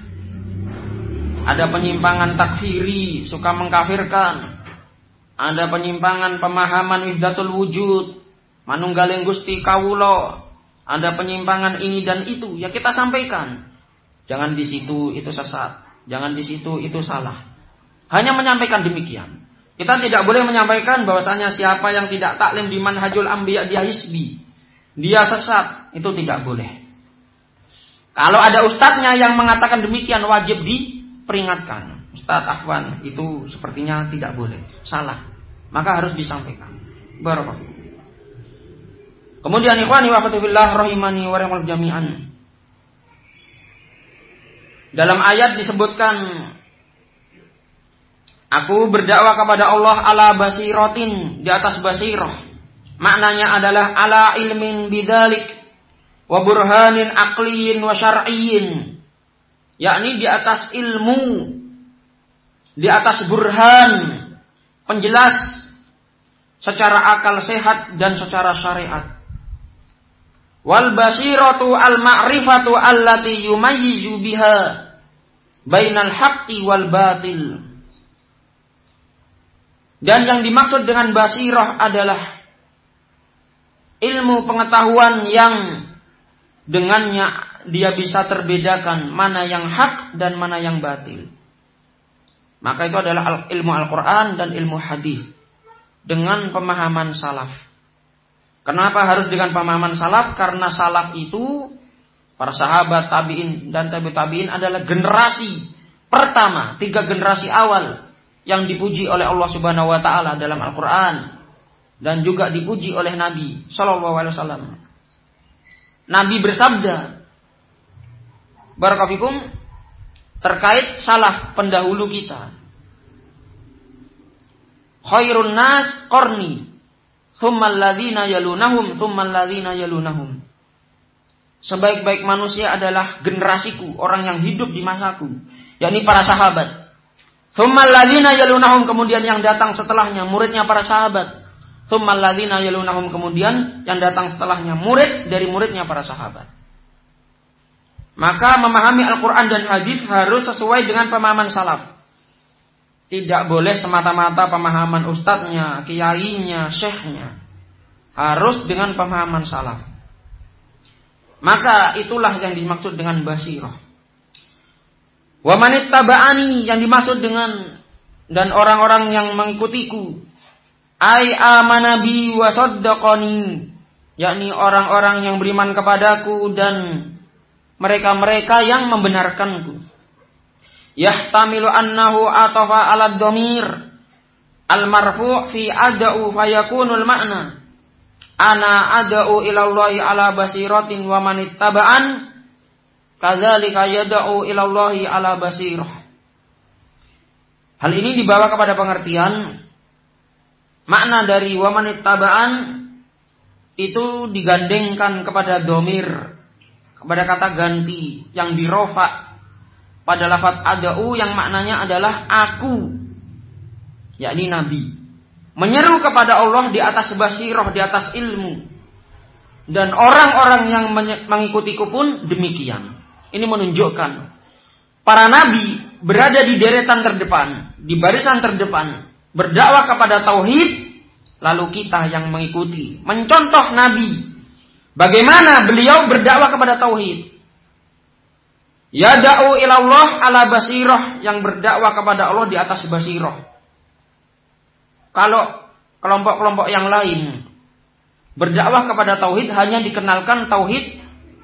ada penyimpangan takfiri, suka mengkafirkan, ada penyimpangan pemahaman wahdatul wujud, manunggaling Gusti Kawula, ada penyimpangan ini dan itu, ya kita sampaikan. Jangan di situ itu sesat, jangan di situ itu salah. Hanya menyampaikan demikian. Kita tidak boleh menyampaikan bahwasanya siapa yang tidak taklim di manhajul anbiya dia hisbi, dia sesat, itu tidak boleh. Kalau ada ustadznya yang mengatakan demikian wajib diperingatkan. Ustadz Afwan itu sepertinya tidak boleh, salah. Maka harus disampaikan. Barakallahu. Kemudian ikhwani wa akhwati fillah rahimani wa rahimakumullah jami'an. Dalam ayat disebutkan, aku berdakwah kepada Allah ala basiratin, di atas basirah. Maknanya adalah ala ilmin bidzalik wa burhanin aqliyin wa syar'iyyin. Yakni di atas ilmu, di atas burhan, penjelas secara akal sehat dan secara syariat. Wal basiratu al ma'rifatu allati yumayyizu biha bainal haqqi wal batil. Dan yang dimaksud dengan basirah adalah ilmu pengetahuan yang dengannya dia bisa terbedakan mana yang hak dan mana yang batil. Maka itu adalah ilmu Al-Quran dan ilmu hadis dengan pemahaman salaf. Kenapa harus dengan pemahaman salaf? Karena salaf itu para sahabat, tabi'in dan tabi'in adalah generasi pertama, 3 generasi awal yang dipuji oleh Allah Subhanahu wa taala dalam Al-Quran dan juga dipuji oleh Nabi sallallahu alaihi wasallam. Nabi bersabda, Barakafikum, terkait salaf pendahulu kita. Khairun nas qarni, tsummal ladzina yalunahum, tsummal ladzina yalunahum. Sebaik-baik manusia adalah generasiku, orang yang hidup di masaku, yakni para sahabat. Tsummal ladzina yalunahum, kemudian yang datang setelahnya, muridnya para sahabat. Tsummal ladzina yalunahum, kemudian yang datang setelahnya, murid dari muridnya para sahabat. Maka memahami Al-Quran dan hadis harus sesuai dengan pemahaman salaf. Tidak boleh semata-mata pemahaman ustadznya, kiainya, syekhnya. Harus dengan pemahaman salaf. Maka itulah yang dimaksud dengan basirah. Wa manittaba'ani, yang dimaksud dengan dan orang-orang yang mengikutiku. Ai amana bi wa saddaqani, yakni orang-orang yang beriman kepadaku dan mereka-mereka yang membenarkanku. Yahtamilu annahu atafa ala dhamir al-marfu' fi ada'u fayakunul ma'na ana ada'u ilallahi ala basiratin wa manittaba'an kadzalika yada'u ilallahi ala basirah. Hal ini dibawa kepada pengertian makna dari wa manittaba'an itu digandengkan kepada dhamir, kepada kata ganti yang dirofa pada lafaz ada'u yang maknanya adalah aku, yakni Nabi, menyeru kepada Allah di atas basirah, di atas ilmu, dan orang-orang yang mengikutiku pun demikian. Ini menunjukkan para nabi berada di deretan terdepan, di barisan terdepan, berdakwah kepada tauhid, lalu kita yang mengikuti, mencontoh Nabi. Bagaimana beliau berdakwah kepada tauhid? Yada'u ilallah ala basirah, yang berdakwah kepada Allah di atas basirah. Kalau kelompok-kelompok yang lain berdakwah kepada tauhid hanya dikenalkan tauhid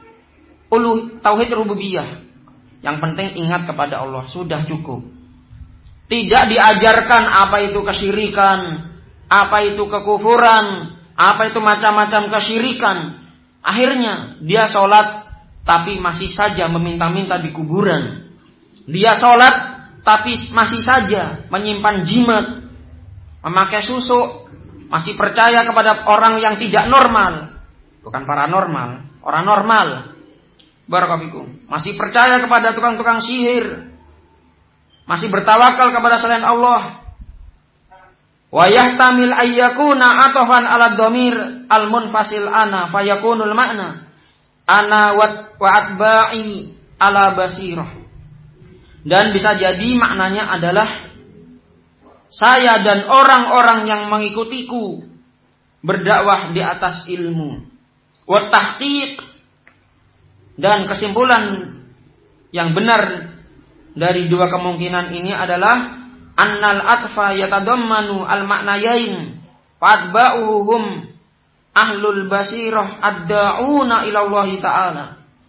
rububiyah. Yang penting ingat kepada Allah, sudah cukup. Tidak diajarkan apa itu kesyirikan, apa itu kekufuran, apa itu macam-macam kesyirikan. Akhirnya dia sholat tapi masih saja meminta-minta di kuburan. Dia sholat tapi masih saja menyimpan jimat, memakai susuk, masih percaya kepada orang yang tidak normal. Bukan paranormal, orang normal. Barakallahu, masih percaya kepada tukang-tukang sihir, masih bertawakal kepada selain Allah. Wa yahtamil ayyakuna atafan ala dhamir al-munfasil ana fayakunul ma'na ana wa atba'i ala basirah. Dan bisa jadi maknanya adalah saya dan orang-orang yang mengikutiku berdakwah di atas ilmu. Wa tahqiq, dan kesimpulan yang benar dari dua kemungkinan ini adalah annal atfa yatadammanu al-ma'nayain fa'atba'uhum ahlul basirah ad-da'una ila Allah ta'ala.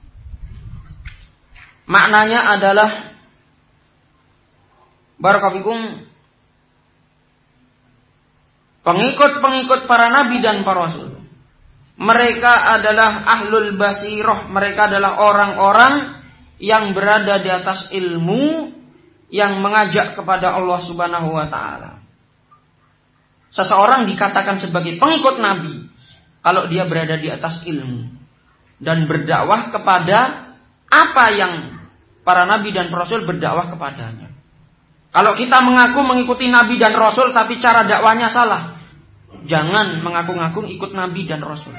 Maknanya adalah barakallahu, pengikut-pengikut para nabi dan para rasul. Mereka adalah ahlul basirah, mereka adalah orang-orang yang berada di atas ilmu, yang mengajak kepada Allah Subhanahu wa taala. Seseorang dikatakan sebagai pengikut Nabi kalau dia berada di atas ilmu dan berdakwah kepada apa yang para nabi dan rasul berdakwah kepadanya. Kalau kita mengaku mengikuti nabi dan rasul tapi cara dakwahnya salah, Jangan mengaku-ngaku ikut Nabi dan Rasul.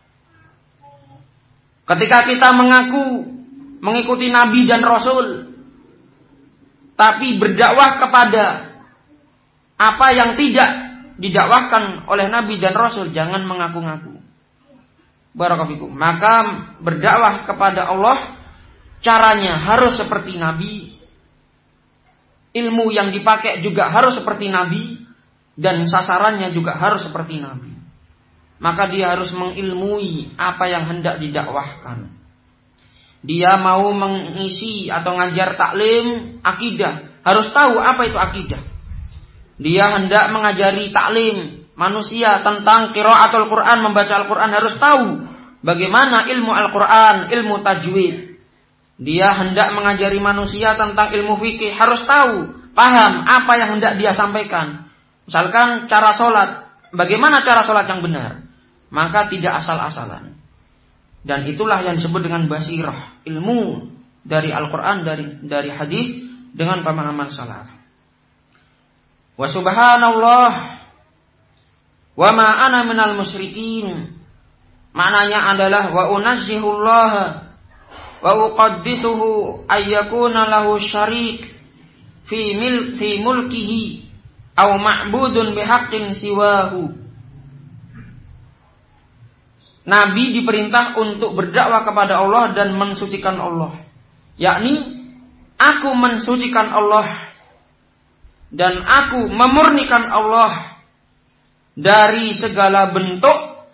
Ketika kita mengaku mengikuti Nabi dan Rasul, tapi berdakwah kepada apa yang tidak didakwahkan oleh Nabi dan Rasul, jangan mengaku-ngaku. Barakallahu fikum. Maka berdakwah kepada Allah caranya harus seperti Nabi. Ilmu yang dipakai juga harus seperti Nabi. Dan sasarannya juga harus seperti Nabi. Maka dia harus mengilmui apa yang hendak didakwahkan. Dia mau mengisi atau ngajar taklim akidah, harus tahu apa itu akidah. Dia hendak mengajari taklim manusia tentang qiraatul Quran, membaca Al-Quran, harus tahu bagaimana ilmu Al-Quran, ilmu tajwid. Dia hendak mengajari manusia tentang ilmu fikih, harus tahu, paham apa yang hendak dia sampaikan. Misalkan cara sholat, bagaimana cara sholat yang benar, maka tidak asal-asalan. Dan itulah yang disebut dengan basirah, ilmu dari Al-Quran, dari hadis dengan pemahaman salaf. Wa subhanallah wa ma ana minal musyrikin. Maknanya adalah wa unazzihullah wa uqaddisuhu ayyakuna lahu syarik fi mulkihi aw ma'budun bihaqqin siwahu. Nabi diperintah untuk berdakwah kepada Allah dan mensucikan Allah. Yakni, aku mensucikan Allah dan aku memurnikan Allah dari segala bentuk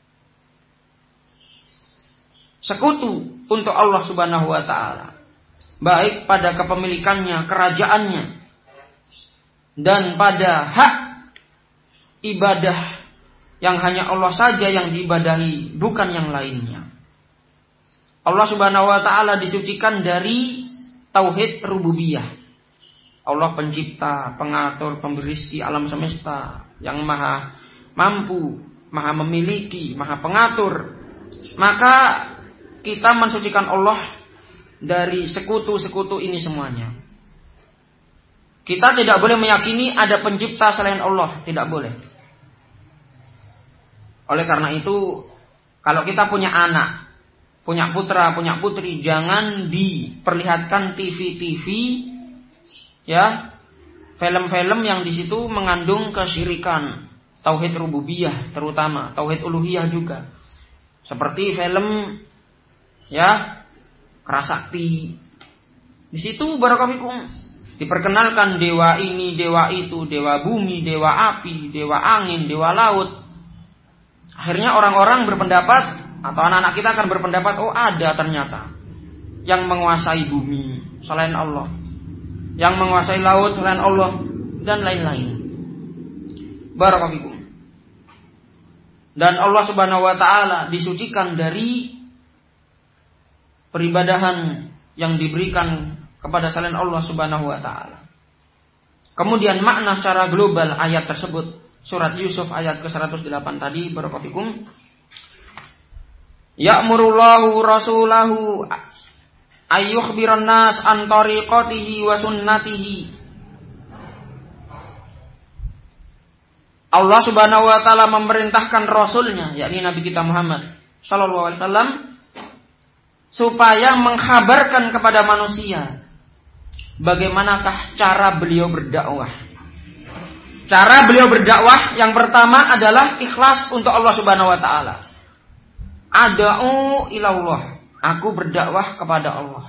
sekutu untuk Allah Subhanahu wa ta'ala. Baik pada kepemilikannya, kerajaannya, dan pada hak ibadah yang hanya Allah saja yang diibadahi, bukan yang lainnya. Allah Subhanahu wa ta'ala disucikan dari tauhid rububiyah. Allah pencipta, pengatur, pemberi rezeki alam semesta, yang maha mampu, maha memiliki, maha pengatur. Maka kita mensucikan Allah dari sekutu-sekutu ini semuanya. Kita tidak boleh meyakini ada pencipta selain Allah, tidak boleh. Oleh karena itu, kalau kita punya anak, punya putra, punya putri, jangan diperlihatkan TV-TV, ya, film-film yang di situ mengandung kesyirikan, tauhid rububiyah terutama, tauhid uluhiyah juga. Seperti film, ya, Kerasakti. Di situ barakallahu diperkenalkan dewa ini, dewa itu, dewa bumi, dewa api, dewa angin, dewa laut. Akhirnya orang-orang berpendapat, atau anak-anak kita akan berpendapat, oh ada ternyata yang menguasai bumi selain Allah, yang menguasai laut selain Allah, dan lain-lain. Barakallahu. Dan Allah Subhanahu wa ta'ala disucikan dari peribadahan yang diberikan kepada selain Allah Subhanahu wa ta'ala. Kemudian makna secara global ayat tersebut, surat Yusuf ayat ke-108 tadi, barakallahu. Ya'murullahu rasulahu ayyukhbiran nas an tariqatihi wa sunnatihi. Allah Subhanahu wa ta'ala memerintahkan rasulnya, yakni Nabi kita Muhammad sallallahu alaihi wasallam, supaya mengkhabarkan kepada manusia bagaimanakah cara beliau berdakwah. Cara beliau berdakwah yang pertama adalah ikhlas untuk Allah Subhanahu wa ta'ala. Ad'u ilallah, aku berdakwah kepada Allah.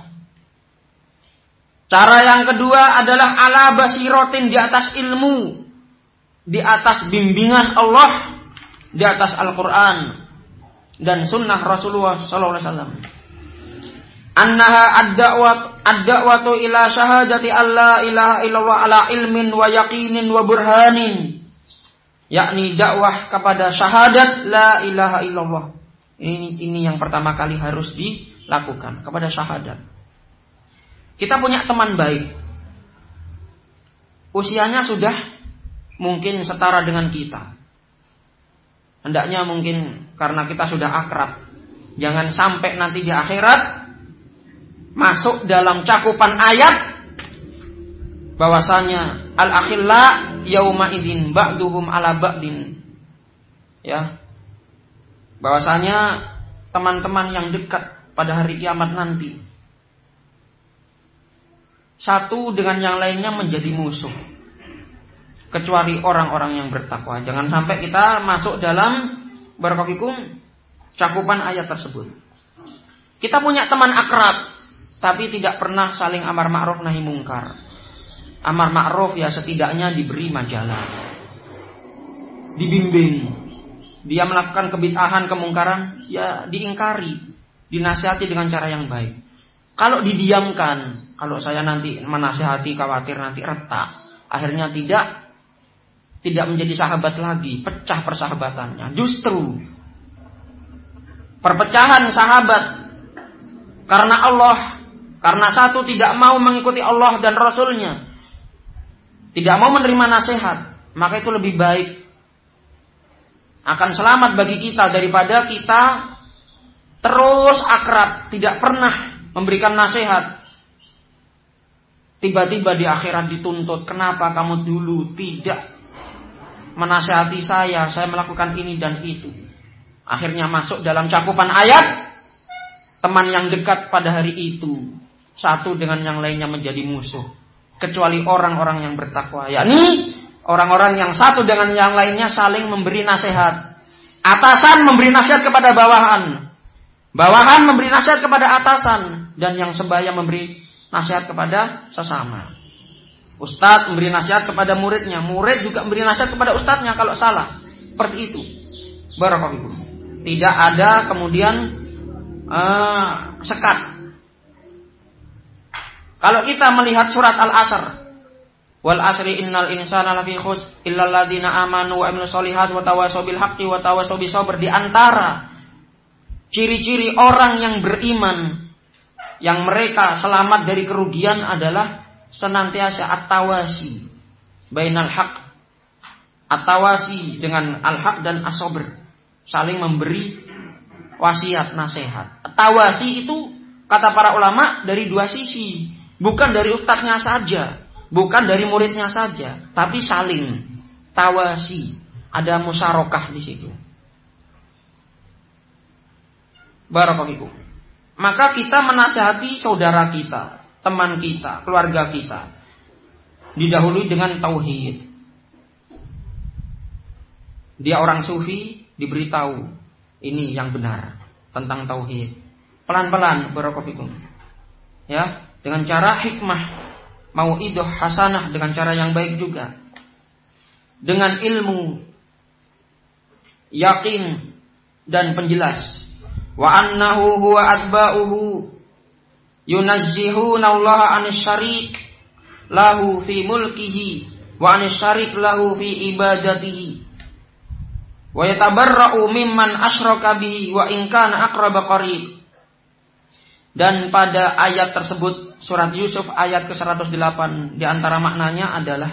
Cara yang kedua adalah ala basiratin, di atas ilmu, di atas bimbingan Allah, di atas Al-Quran dan sunnah Rasulullah sallallahu alaihi wasallam. Annaha ad-da'watu ila syahadati alla ilaha illallah ala ilmin wa yaqinin wa burhanin. Yakni dakwah kepada syahadat la ilaha illallah. Ini yang pertama kali harus dilakukan, kepada syahadat. Kita punya teman baik, usianya sudah mungkin setara dengan kita. Hendaknya mungkin karena kita sudah akrab, jangan sampai nanti di akhirat masuk dalam cakupan ayat bahwasanya al-akhilla yauma idzin ba'duhum ala ba'din ya, bahwasanya teman-teman yang dekat pada hari kiamat nanti satu dengan yang lainnya menjadi musuh, kecuali orang-orang yang bertakwa. Jangan sampai kita masuk dalam barakallahu cakupan ayat tersebut. Kita punya teman akrab, tapi tidak pernah saling amar ma'ruf nahi mungkar. Amar ma'ruf ya setidaknya diberi majalah, dibimbing. Dia melakukan kebid'ahan, kemungkaran, ya diingkari, dinasihati dengan cara yang baik. Kalau didiamkan, kalau saya nanti menasihati khawatir nanti retak, akhirnya tidak menjadi sahabat lagi, pecah persahabatannya. Justru perpecahan sahabat karena Allah, karena satu tidak mau mengikuti Allah dan Rasulnya, tidak mau menerima nasihat, maka itu lebih baik, akan selamat bagi kita daripada kita terus akrab, tidak pernah memberikan nasihat. Tiba-tiba di akhirat dituntut, kenapa kamu dulu tidak menasihati saya melakukan ini dan itu. Akhirnya masuk dalam cakupan ayat, teman yang dekat pada hari itu satu dengan yang lainnya menjadi musuh, kecuali orang-orang yang bertakwa, yakni orang-orang yang satu dengan yang lainnya saling memberi nasihat. Atasan memberi nasihat kepada bawahan, bawahan memberi nasihat kepada atasan, dan yang sebaya memberi nasihat kepada sesama. Ustadz memberi nasihat kepada muridnya, murid juga memberi nasihat kepada ustadznya kalau salah. Seperti itu. Barakallahu. Tidak ada kemudian sekat. Kalau kita melihat surat Al-Asr, wal asri innal insana lafi khusr illal ladzina amanu wa amilus solihat wa tawassaw bil haqqi wa tawassaw bis sabr, di antara ciri-ciri orang yang beriman yang mereka selamat dari kerugian adalah senantiasa at-tawasi bainal haq, at-tawasi dengan al-haq dan as-sabr, saling memberi wasiat nasihat. At-tawasi itu kata para ulama dari dua sisi, bukan dari ustadznya saja, bukan dari muridnya saja, tapi saling tawasi, ada musyarakah di situ. Barakallahu. Maka kita menasihati saudara kita, teman kita, keluarga kita, didahului dengan tauhid. Dia orang sufi, diberitahu ini yang benar tentang tauhid. Pelan-pelan, barakallahu. Ya, dengan cara hikmah, mau'idah hasanah, dengan cara yang baik juga. Dengan ilmu, yakin dan penjelas. Wa annahu huwa atba'uhu yunazzihuna Allah 'anil syarik lahu fi mulkihi wa 'anil syarik lahu fi ibadatihi wa yatabarra'u mimman asyraka bihi wa in kana aqraba qarib. Dan pada ayat tersebut, surat Yusuf ayat ke-108, di antara maknanya adalah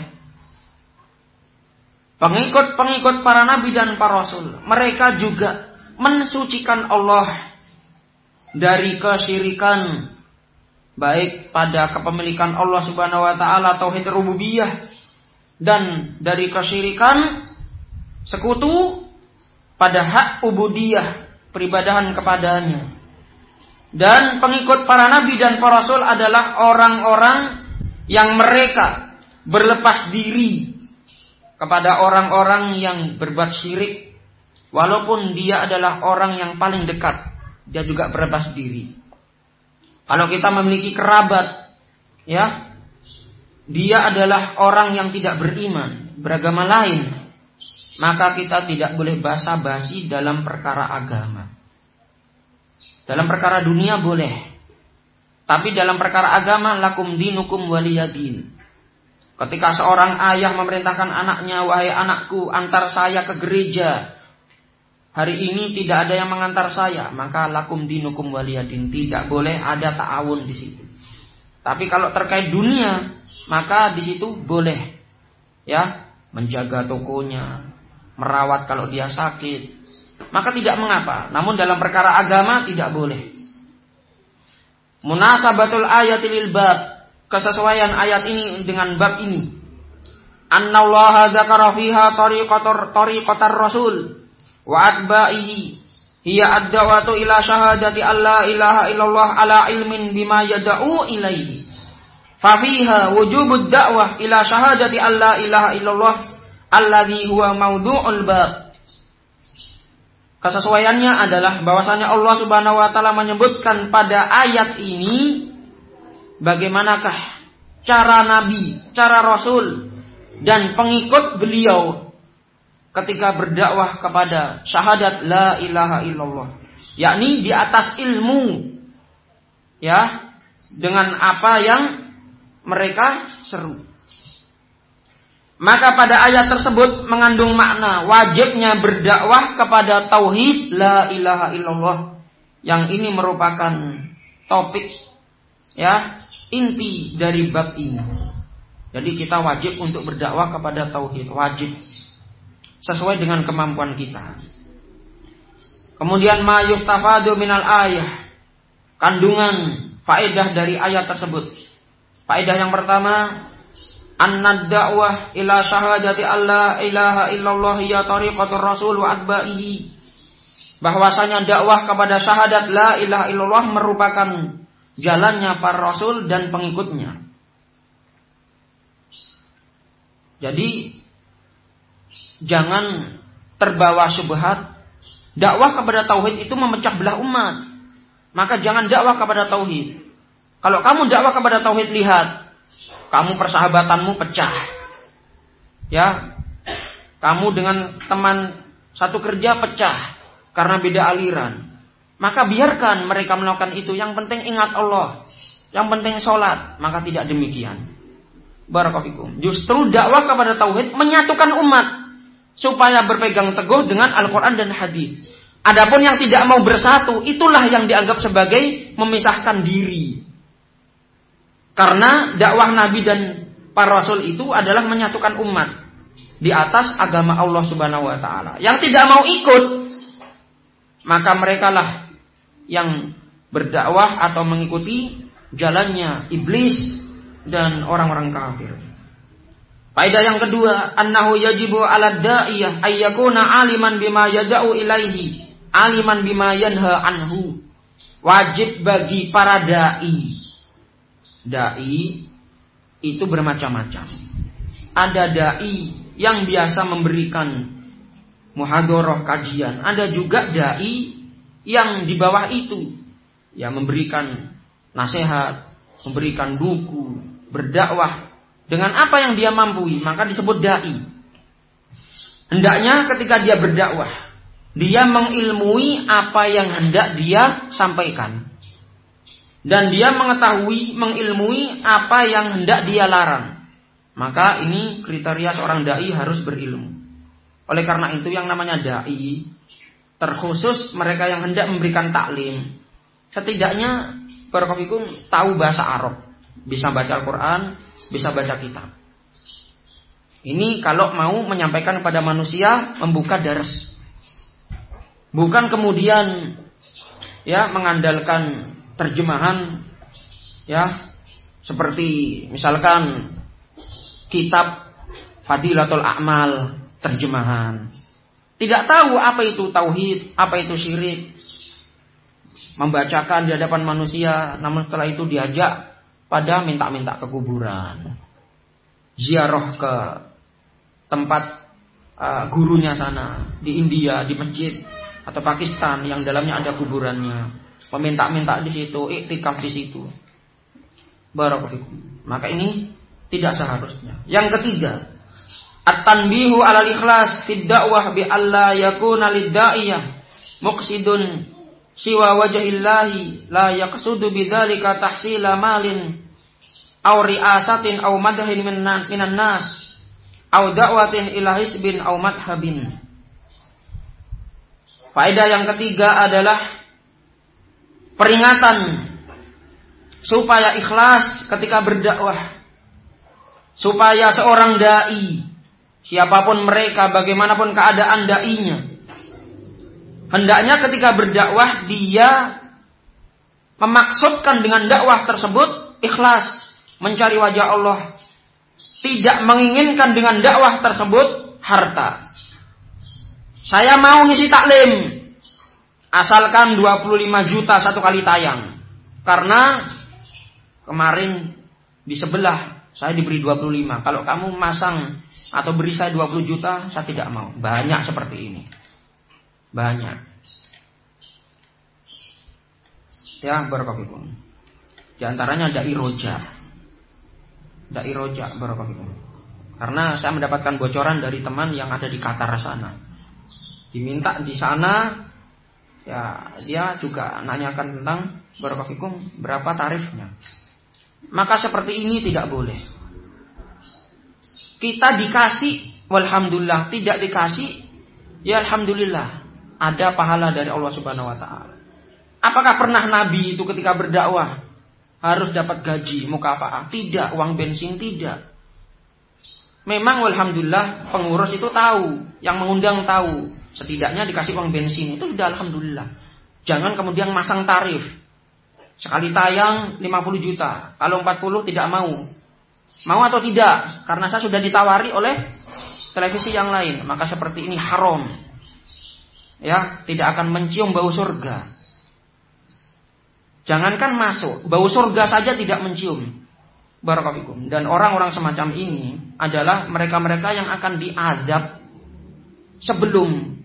pengikut-pengikut para nabi dan para rasul, mereka juga mensucikan Allah dari kesyirikan, baik pada kepemilikan Allah Subhanahu wa taala, tauhid rububiyah, dan dari kesyirikan sekutu pada hak ubudiyah, peribadahan kepadanya. Dan pengikut para nabi dan para rasul adalah orang-orang yang mereka berlepas diri kepada orang-orang yang berbuat syirik. Walaupun dia adalah orang yang paling dekat, dia juga berlepas diri. Kalau kita memiliki kerabat, ya, dia adalah orang yang tidak beriman, beragama lain, maka kita tidak boleh basa-basi dalam perkara agama. Dalam perkara dunia boleh, tapi dalam perkara agama lakum dinukum waliyadin. Ketika seorang ayah memerintahkan anaknya, wahai anakku, antar saya ke gereja. Hari ini tidak ada yang mengantar saya, maka lakum dinukum waliyadin, tidak boleh ada ta'awun di situ. Tapi kalau terkait dunia, maka di situ boleh, ya, menjaga tokonya, merawat kalau dia sakit, maka tidak mengapa. Namun dalam perkara agama tidak boleh. Munasabatul ayati lil bab, kesesuaian ayat ini dengan bab ini. Annallaha dzakara fiha tariqatar rasul. wa atba'ihi hiya ad-da'watu ila syahadati alla ilaha illallah ala ilmin bima yad'u ilaihi. Fa fiha wujubud da'wah ila syahadati alla ilaha illallah alladhi huwa mawdu'ul bab. Kesesuaiannya adalah bahwasanya Allah Subhanahu wa taala menyebutkan pada ayat ini bagaimanakah cara Nabi, cara Rasul dan pengikut beliau ketika berdakwah kepada syahadat la ilaha illallah, yakni di atas ilmu, ya, dengan apa yang mereka seru. Maka pada ayat tersebut mengandung makna wajibnya berdakwah kepada tauhid la ilaha illallah, yang ini merupakan topik, ya, inti dari bab ini. Jadi kita wajib untuk berdakwah kepada tauhid, wajib sesuai dengan kemampuan kita. Kemudian ma yustafadu minal ayah, kandungan faedah dari ayat tersebut. Faedah yang pertama, annad da'wah ila syahadati alla ilaha illallah ya tariqatur rasul wa atba'ihi. Bahwasanya dakwah kepada syahadat la ilaha illallah merupakan jalannya para rasul dan pengikutnya. Jadi jangan terbawa syubhat. Dakwah kepada tauhid itu memecah belah umat. Maka jangan dakwah kepada tauhid. Kalau kamu dakwah kepada tauhid, lihat, kamu persahabatanmu pecah. Ya. Kamu dengan teman satu kerja pecah karena beda aliran. Maka biarkan mereka melakukan itu. Yang penting ingat Allah. Yang penting sholat. Maka tidak demikian. Barakallahu. Justru dakwah kepada tauhid menyatukan umat supaya berpegang teguh dengan Al-Quran dan hadis. Adapun yang tidak mau bersatu, itulah yang dianggap sebagai memisahkan diri. Karena dakwah Nabi dan para Rasul itu adalah menyatukan umat di atas agama Allah Subhanahu wa taala. Yang tidak mau ikut, maka merekalah yang berdakwah atau mengikuti jalannya iblis dan orang-orang kafir. Faedah yang kedua, annahu yajibu 'ala da'iyah ay yakuna 'aliman bima yad'u ilaihi, 'aliman bima yanha anhu. Wajib bagi para dai. Dai itu bermacam-macam. Ada dai yang biasa memberikan muhadharah kajian, ada juga dai yang di bawah itu, ya, memberikan nasihat, memberikan buku, berdakwah dengan apa yang dia mampu, maka disebut dai. Hendaknya ketika dia berdakwah, dia mengilmui apa yang hendak dia sampaikan. Dan dia mengetahui, mengilmui apa yang hendak dia larang. Maka ini kriteria seorang dai harus berilmu. Oleh karena itu yang namanya dai, terkhusus mereka yang hendak memberikan taklim, setidaknya barakallahu tahu bahasa Arab, bisa baca Al-Quran, bisa baca kitab. Ini kalau mau menyampaikan kepada manusia, membuka dars. Bukan kemudian, ya, mengandalkan terjemahan, ya, seperti misalkan kitab Fadilatul A'mal terjemahan. Tidak tahu apa itu tauhid, apa itu syirik. Membacakan di hadapan manusia, namun setelah itu diajak pada minta-minta ke kuburan, ziarah ke tempat gurunya sana di India, di masjid atau Pakistan yang dalamnya ada kuburannya. Meminta-minta di situ, iktikaf di situ. Barakallahu. Maka ini tidak seharusnya. Yang ketiga, at-tanbihu 'alal ikhlas fid da'wah bi alla yakuna lid-da'iyah muqsidun siwa wajhillahi la yaqsudu bidzalika tahsila malin aw ri'asatin aw madhin minan nas aw da'watin ila hisbin aw madhhabin. Faedah yang ketiga adalah peringatan supaya ikhlas ketika berdakwah. Supaya seorang dai, siapapun mereka, bagaimanapun keadaan dainya, hendaknya ketika berdakwah dia memaksudkan dengan dakwah tersebut ikhlas, mencari wajah Allah, tidak menginginkan dengan dakwah tersebut harta. Saya mau ngisi taklim. Asalkan 25 juta satu kali tayang. Karena kemarin di sebelah saya diberi 25. Kalau kamu masang atau beri saya 20 juta, saya tidak mau. Banyak seperti ini. Banyak. Ya, barakallahu. Di antaranya dai roja. Dai roja, barakallahu. Karena saya mendapatkan bocoran dari teman yang ada di Qatar sana. Diminta di sana, ya dia juga nanyakan tentang barakallahu berapa tarifnya. Maka seperti ini tidak boleh. Kita dikasih, walhamdulillah. Tidak dikasih, ya alhamdulillah. Ada pahala dari Allah Subhanahu wa ta'ala. Apakah pernah Nabi itu ketika berdakwah harus dapat gaji, mukafa'ah? Tidak, uang bensin tidak. Memang walhamdulillah pengurus itu tahu, yang mengundang tahu. Setidaknya dikasih uang bensin, itu sudah alhamdulillah. Jangan kemudian masang tarif. Sekali tayang 50 juta. Kalau 40 tidak mau. Mau atau tidak? Karena saya sudah ditawari oleh televisi yang lain. Maka seperti ini haram. Ya, tidak akan mencium bau surga. Jangankan masuk, bau surga saja tidak mencium. Barakallahu. Dan orang-orang semacam ini adalah mereka-mereka yang akan diazab sebelum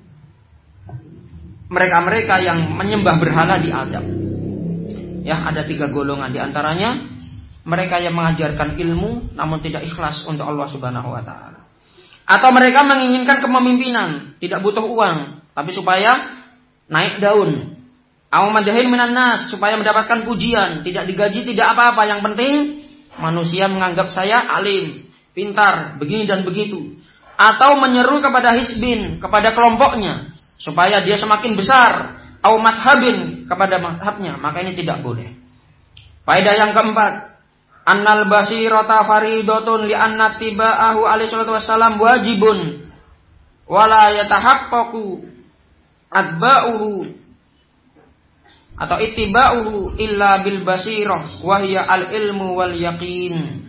mereka-mereka yang menyembah berhala diazab. Ya, ada 3 golongan di antaranya mereka yang mengajarkan ilmu namun tidak ikhlas untuk Allah Subhanahu wa taala. Atau mereka menginginkan kepemimpinan, tidak butuh uang, tapi supaya naik daun. Au madahil minan nas, supaya mendapatkan pujian, tidak digaji, tidak apa-apa, yang penting manusia menganggap saya alim, pintar, begini dan begitu. Atau menyeru kepada hizbin, kepada kelompoknya, supaya dia semakin besar. Au madhabin, kepada madhabnya, maka ini tidak boleh. Faedah yang keempat, annal basirata faridatun li anna tiba'ahu alaihi salatu wassalam wajibun wala yatahaqqaqu atba'uhu atau ittiba'uhu illa bil basirah wa hiya al ilmu wal yaqin.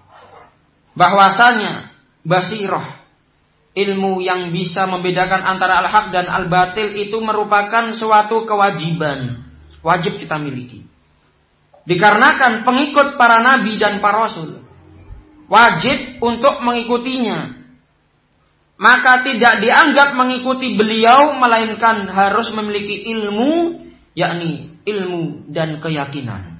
Bahwasanya basirah, ilmu yang bisa membedakan antara al-haq dan al-batil itu merupakan suatu kewajiban, wajib kita miliki. Dikarenakan pengikut para nabi dan para rasul wajib untuk mengikutinya. Maka tidak dianggap mengikuti beliau melainkan harus memiliki ilmu, yakni ilmu dan keyakinan.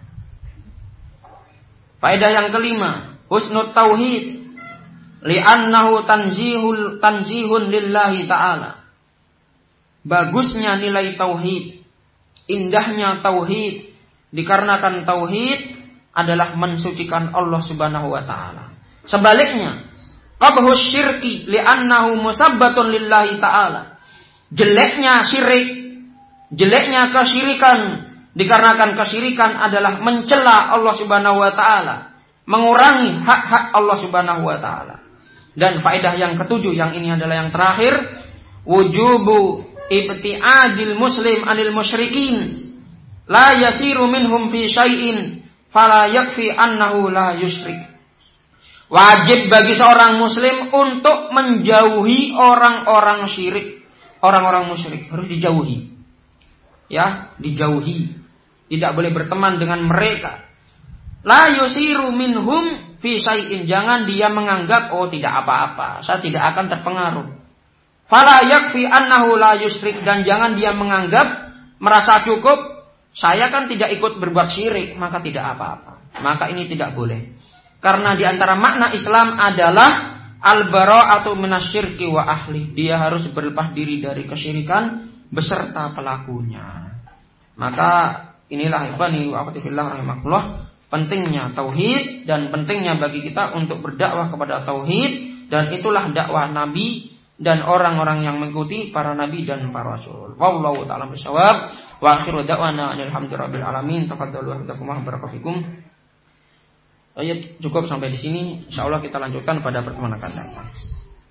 Faedah yang kelima, husnul tauhid li'annahu tanzihun lillahi ta'ala. Bagusnya nilai tauhid, indahnya tauhid, dikarenakan tauhid adalah mensucikan Allah Subhanahu wa taala. Sebaliknya, qabhus syirki li'annahu musabbatun lillahi ta'ala. Jeleknya syirik, jeleknya kesyirikan, dikarenakan kesyirikan adalah mencela Allah Subhanahu wa taala, mengurangi hak-hak Allah Subhanahu wa taala. Dan faedah yang ketujuh, yang ini adalah yang terakhir, wujubu ibti'adil muslim anil musyrikin la yasiru minhum fi syai'in fala yakfi annahu la yusyrik. Wajib bagi seorang muslim untuk menjauhi orang-orang syirik, orang-orang musyrik, harus dijauhi. Ya, dijauhi. Tidak boleh berteman dengan mereka. La yusiru minhum fi syai'in, jangan dia menganggap oh tidak apa-apa, saya tidak akan terpengaruh. Fala yakfi annahu la yusyrik, dan jangan dia menganggap merasa cukup, saya kan tidak ikut berbuat syirik, maka tidak apa-apa. Maka ini tidak boleh. Karena di antara makna Islam adalah al-bara'atu minasyirki wa ahli. Dia harus berlepas diri dari kesyirikan beserta pelakunya. Maka inilah ikhwani wa akhwati fillah rahimakumullah, pentingnya tauhid dan pentingnya bagi kita untuk berdakwah kepada tauhid, dan itulah dakwah Nabi dan orang-orang yang mengikuti para nabi dan para rasul. Wallahu ta'ala bishawab. Wa akhiru da'wana alhamdulillahirabbil alamin. Tafaddalu hafizakumullah barakallahu fikum. Cukup sampai di sini. Insyaallah kita lanjutkan pada pertemuan akan datang.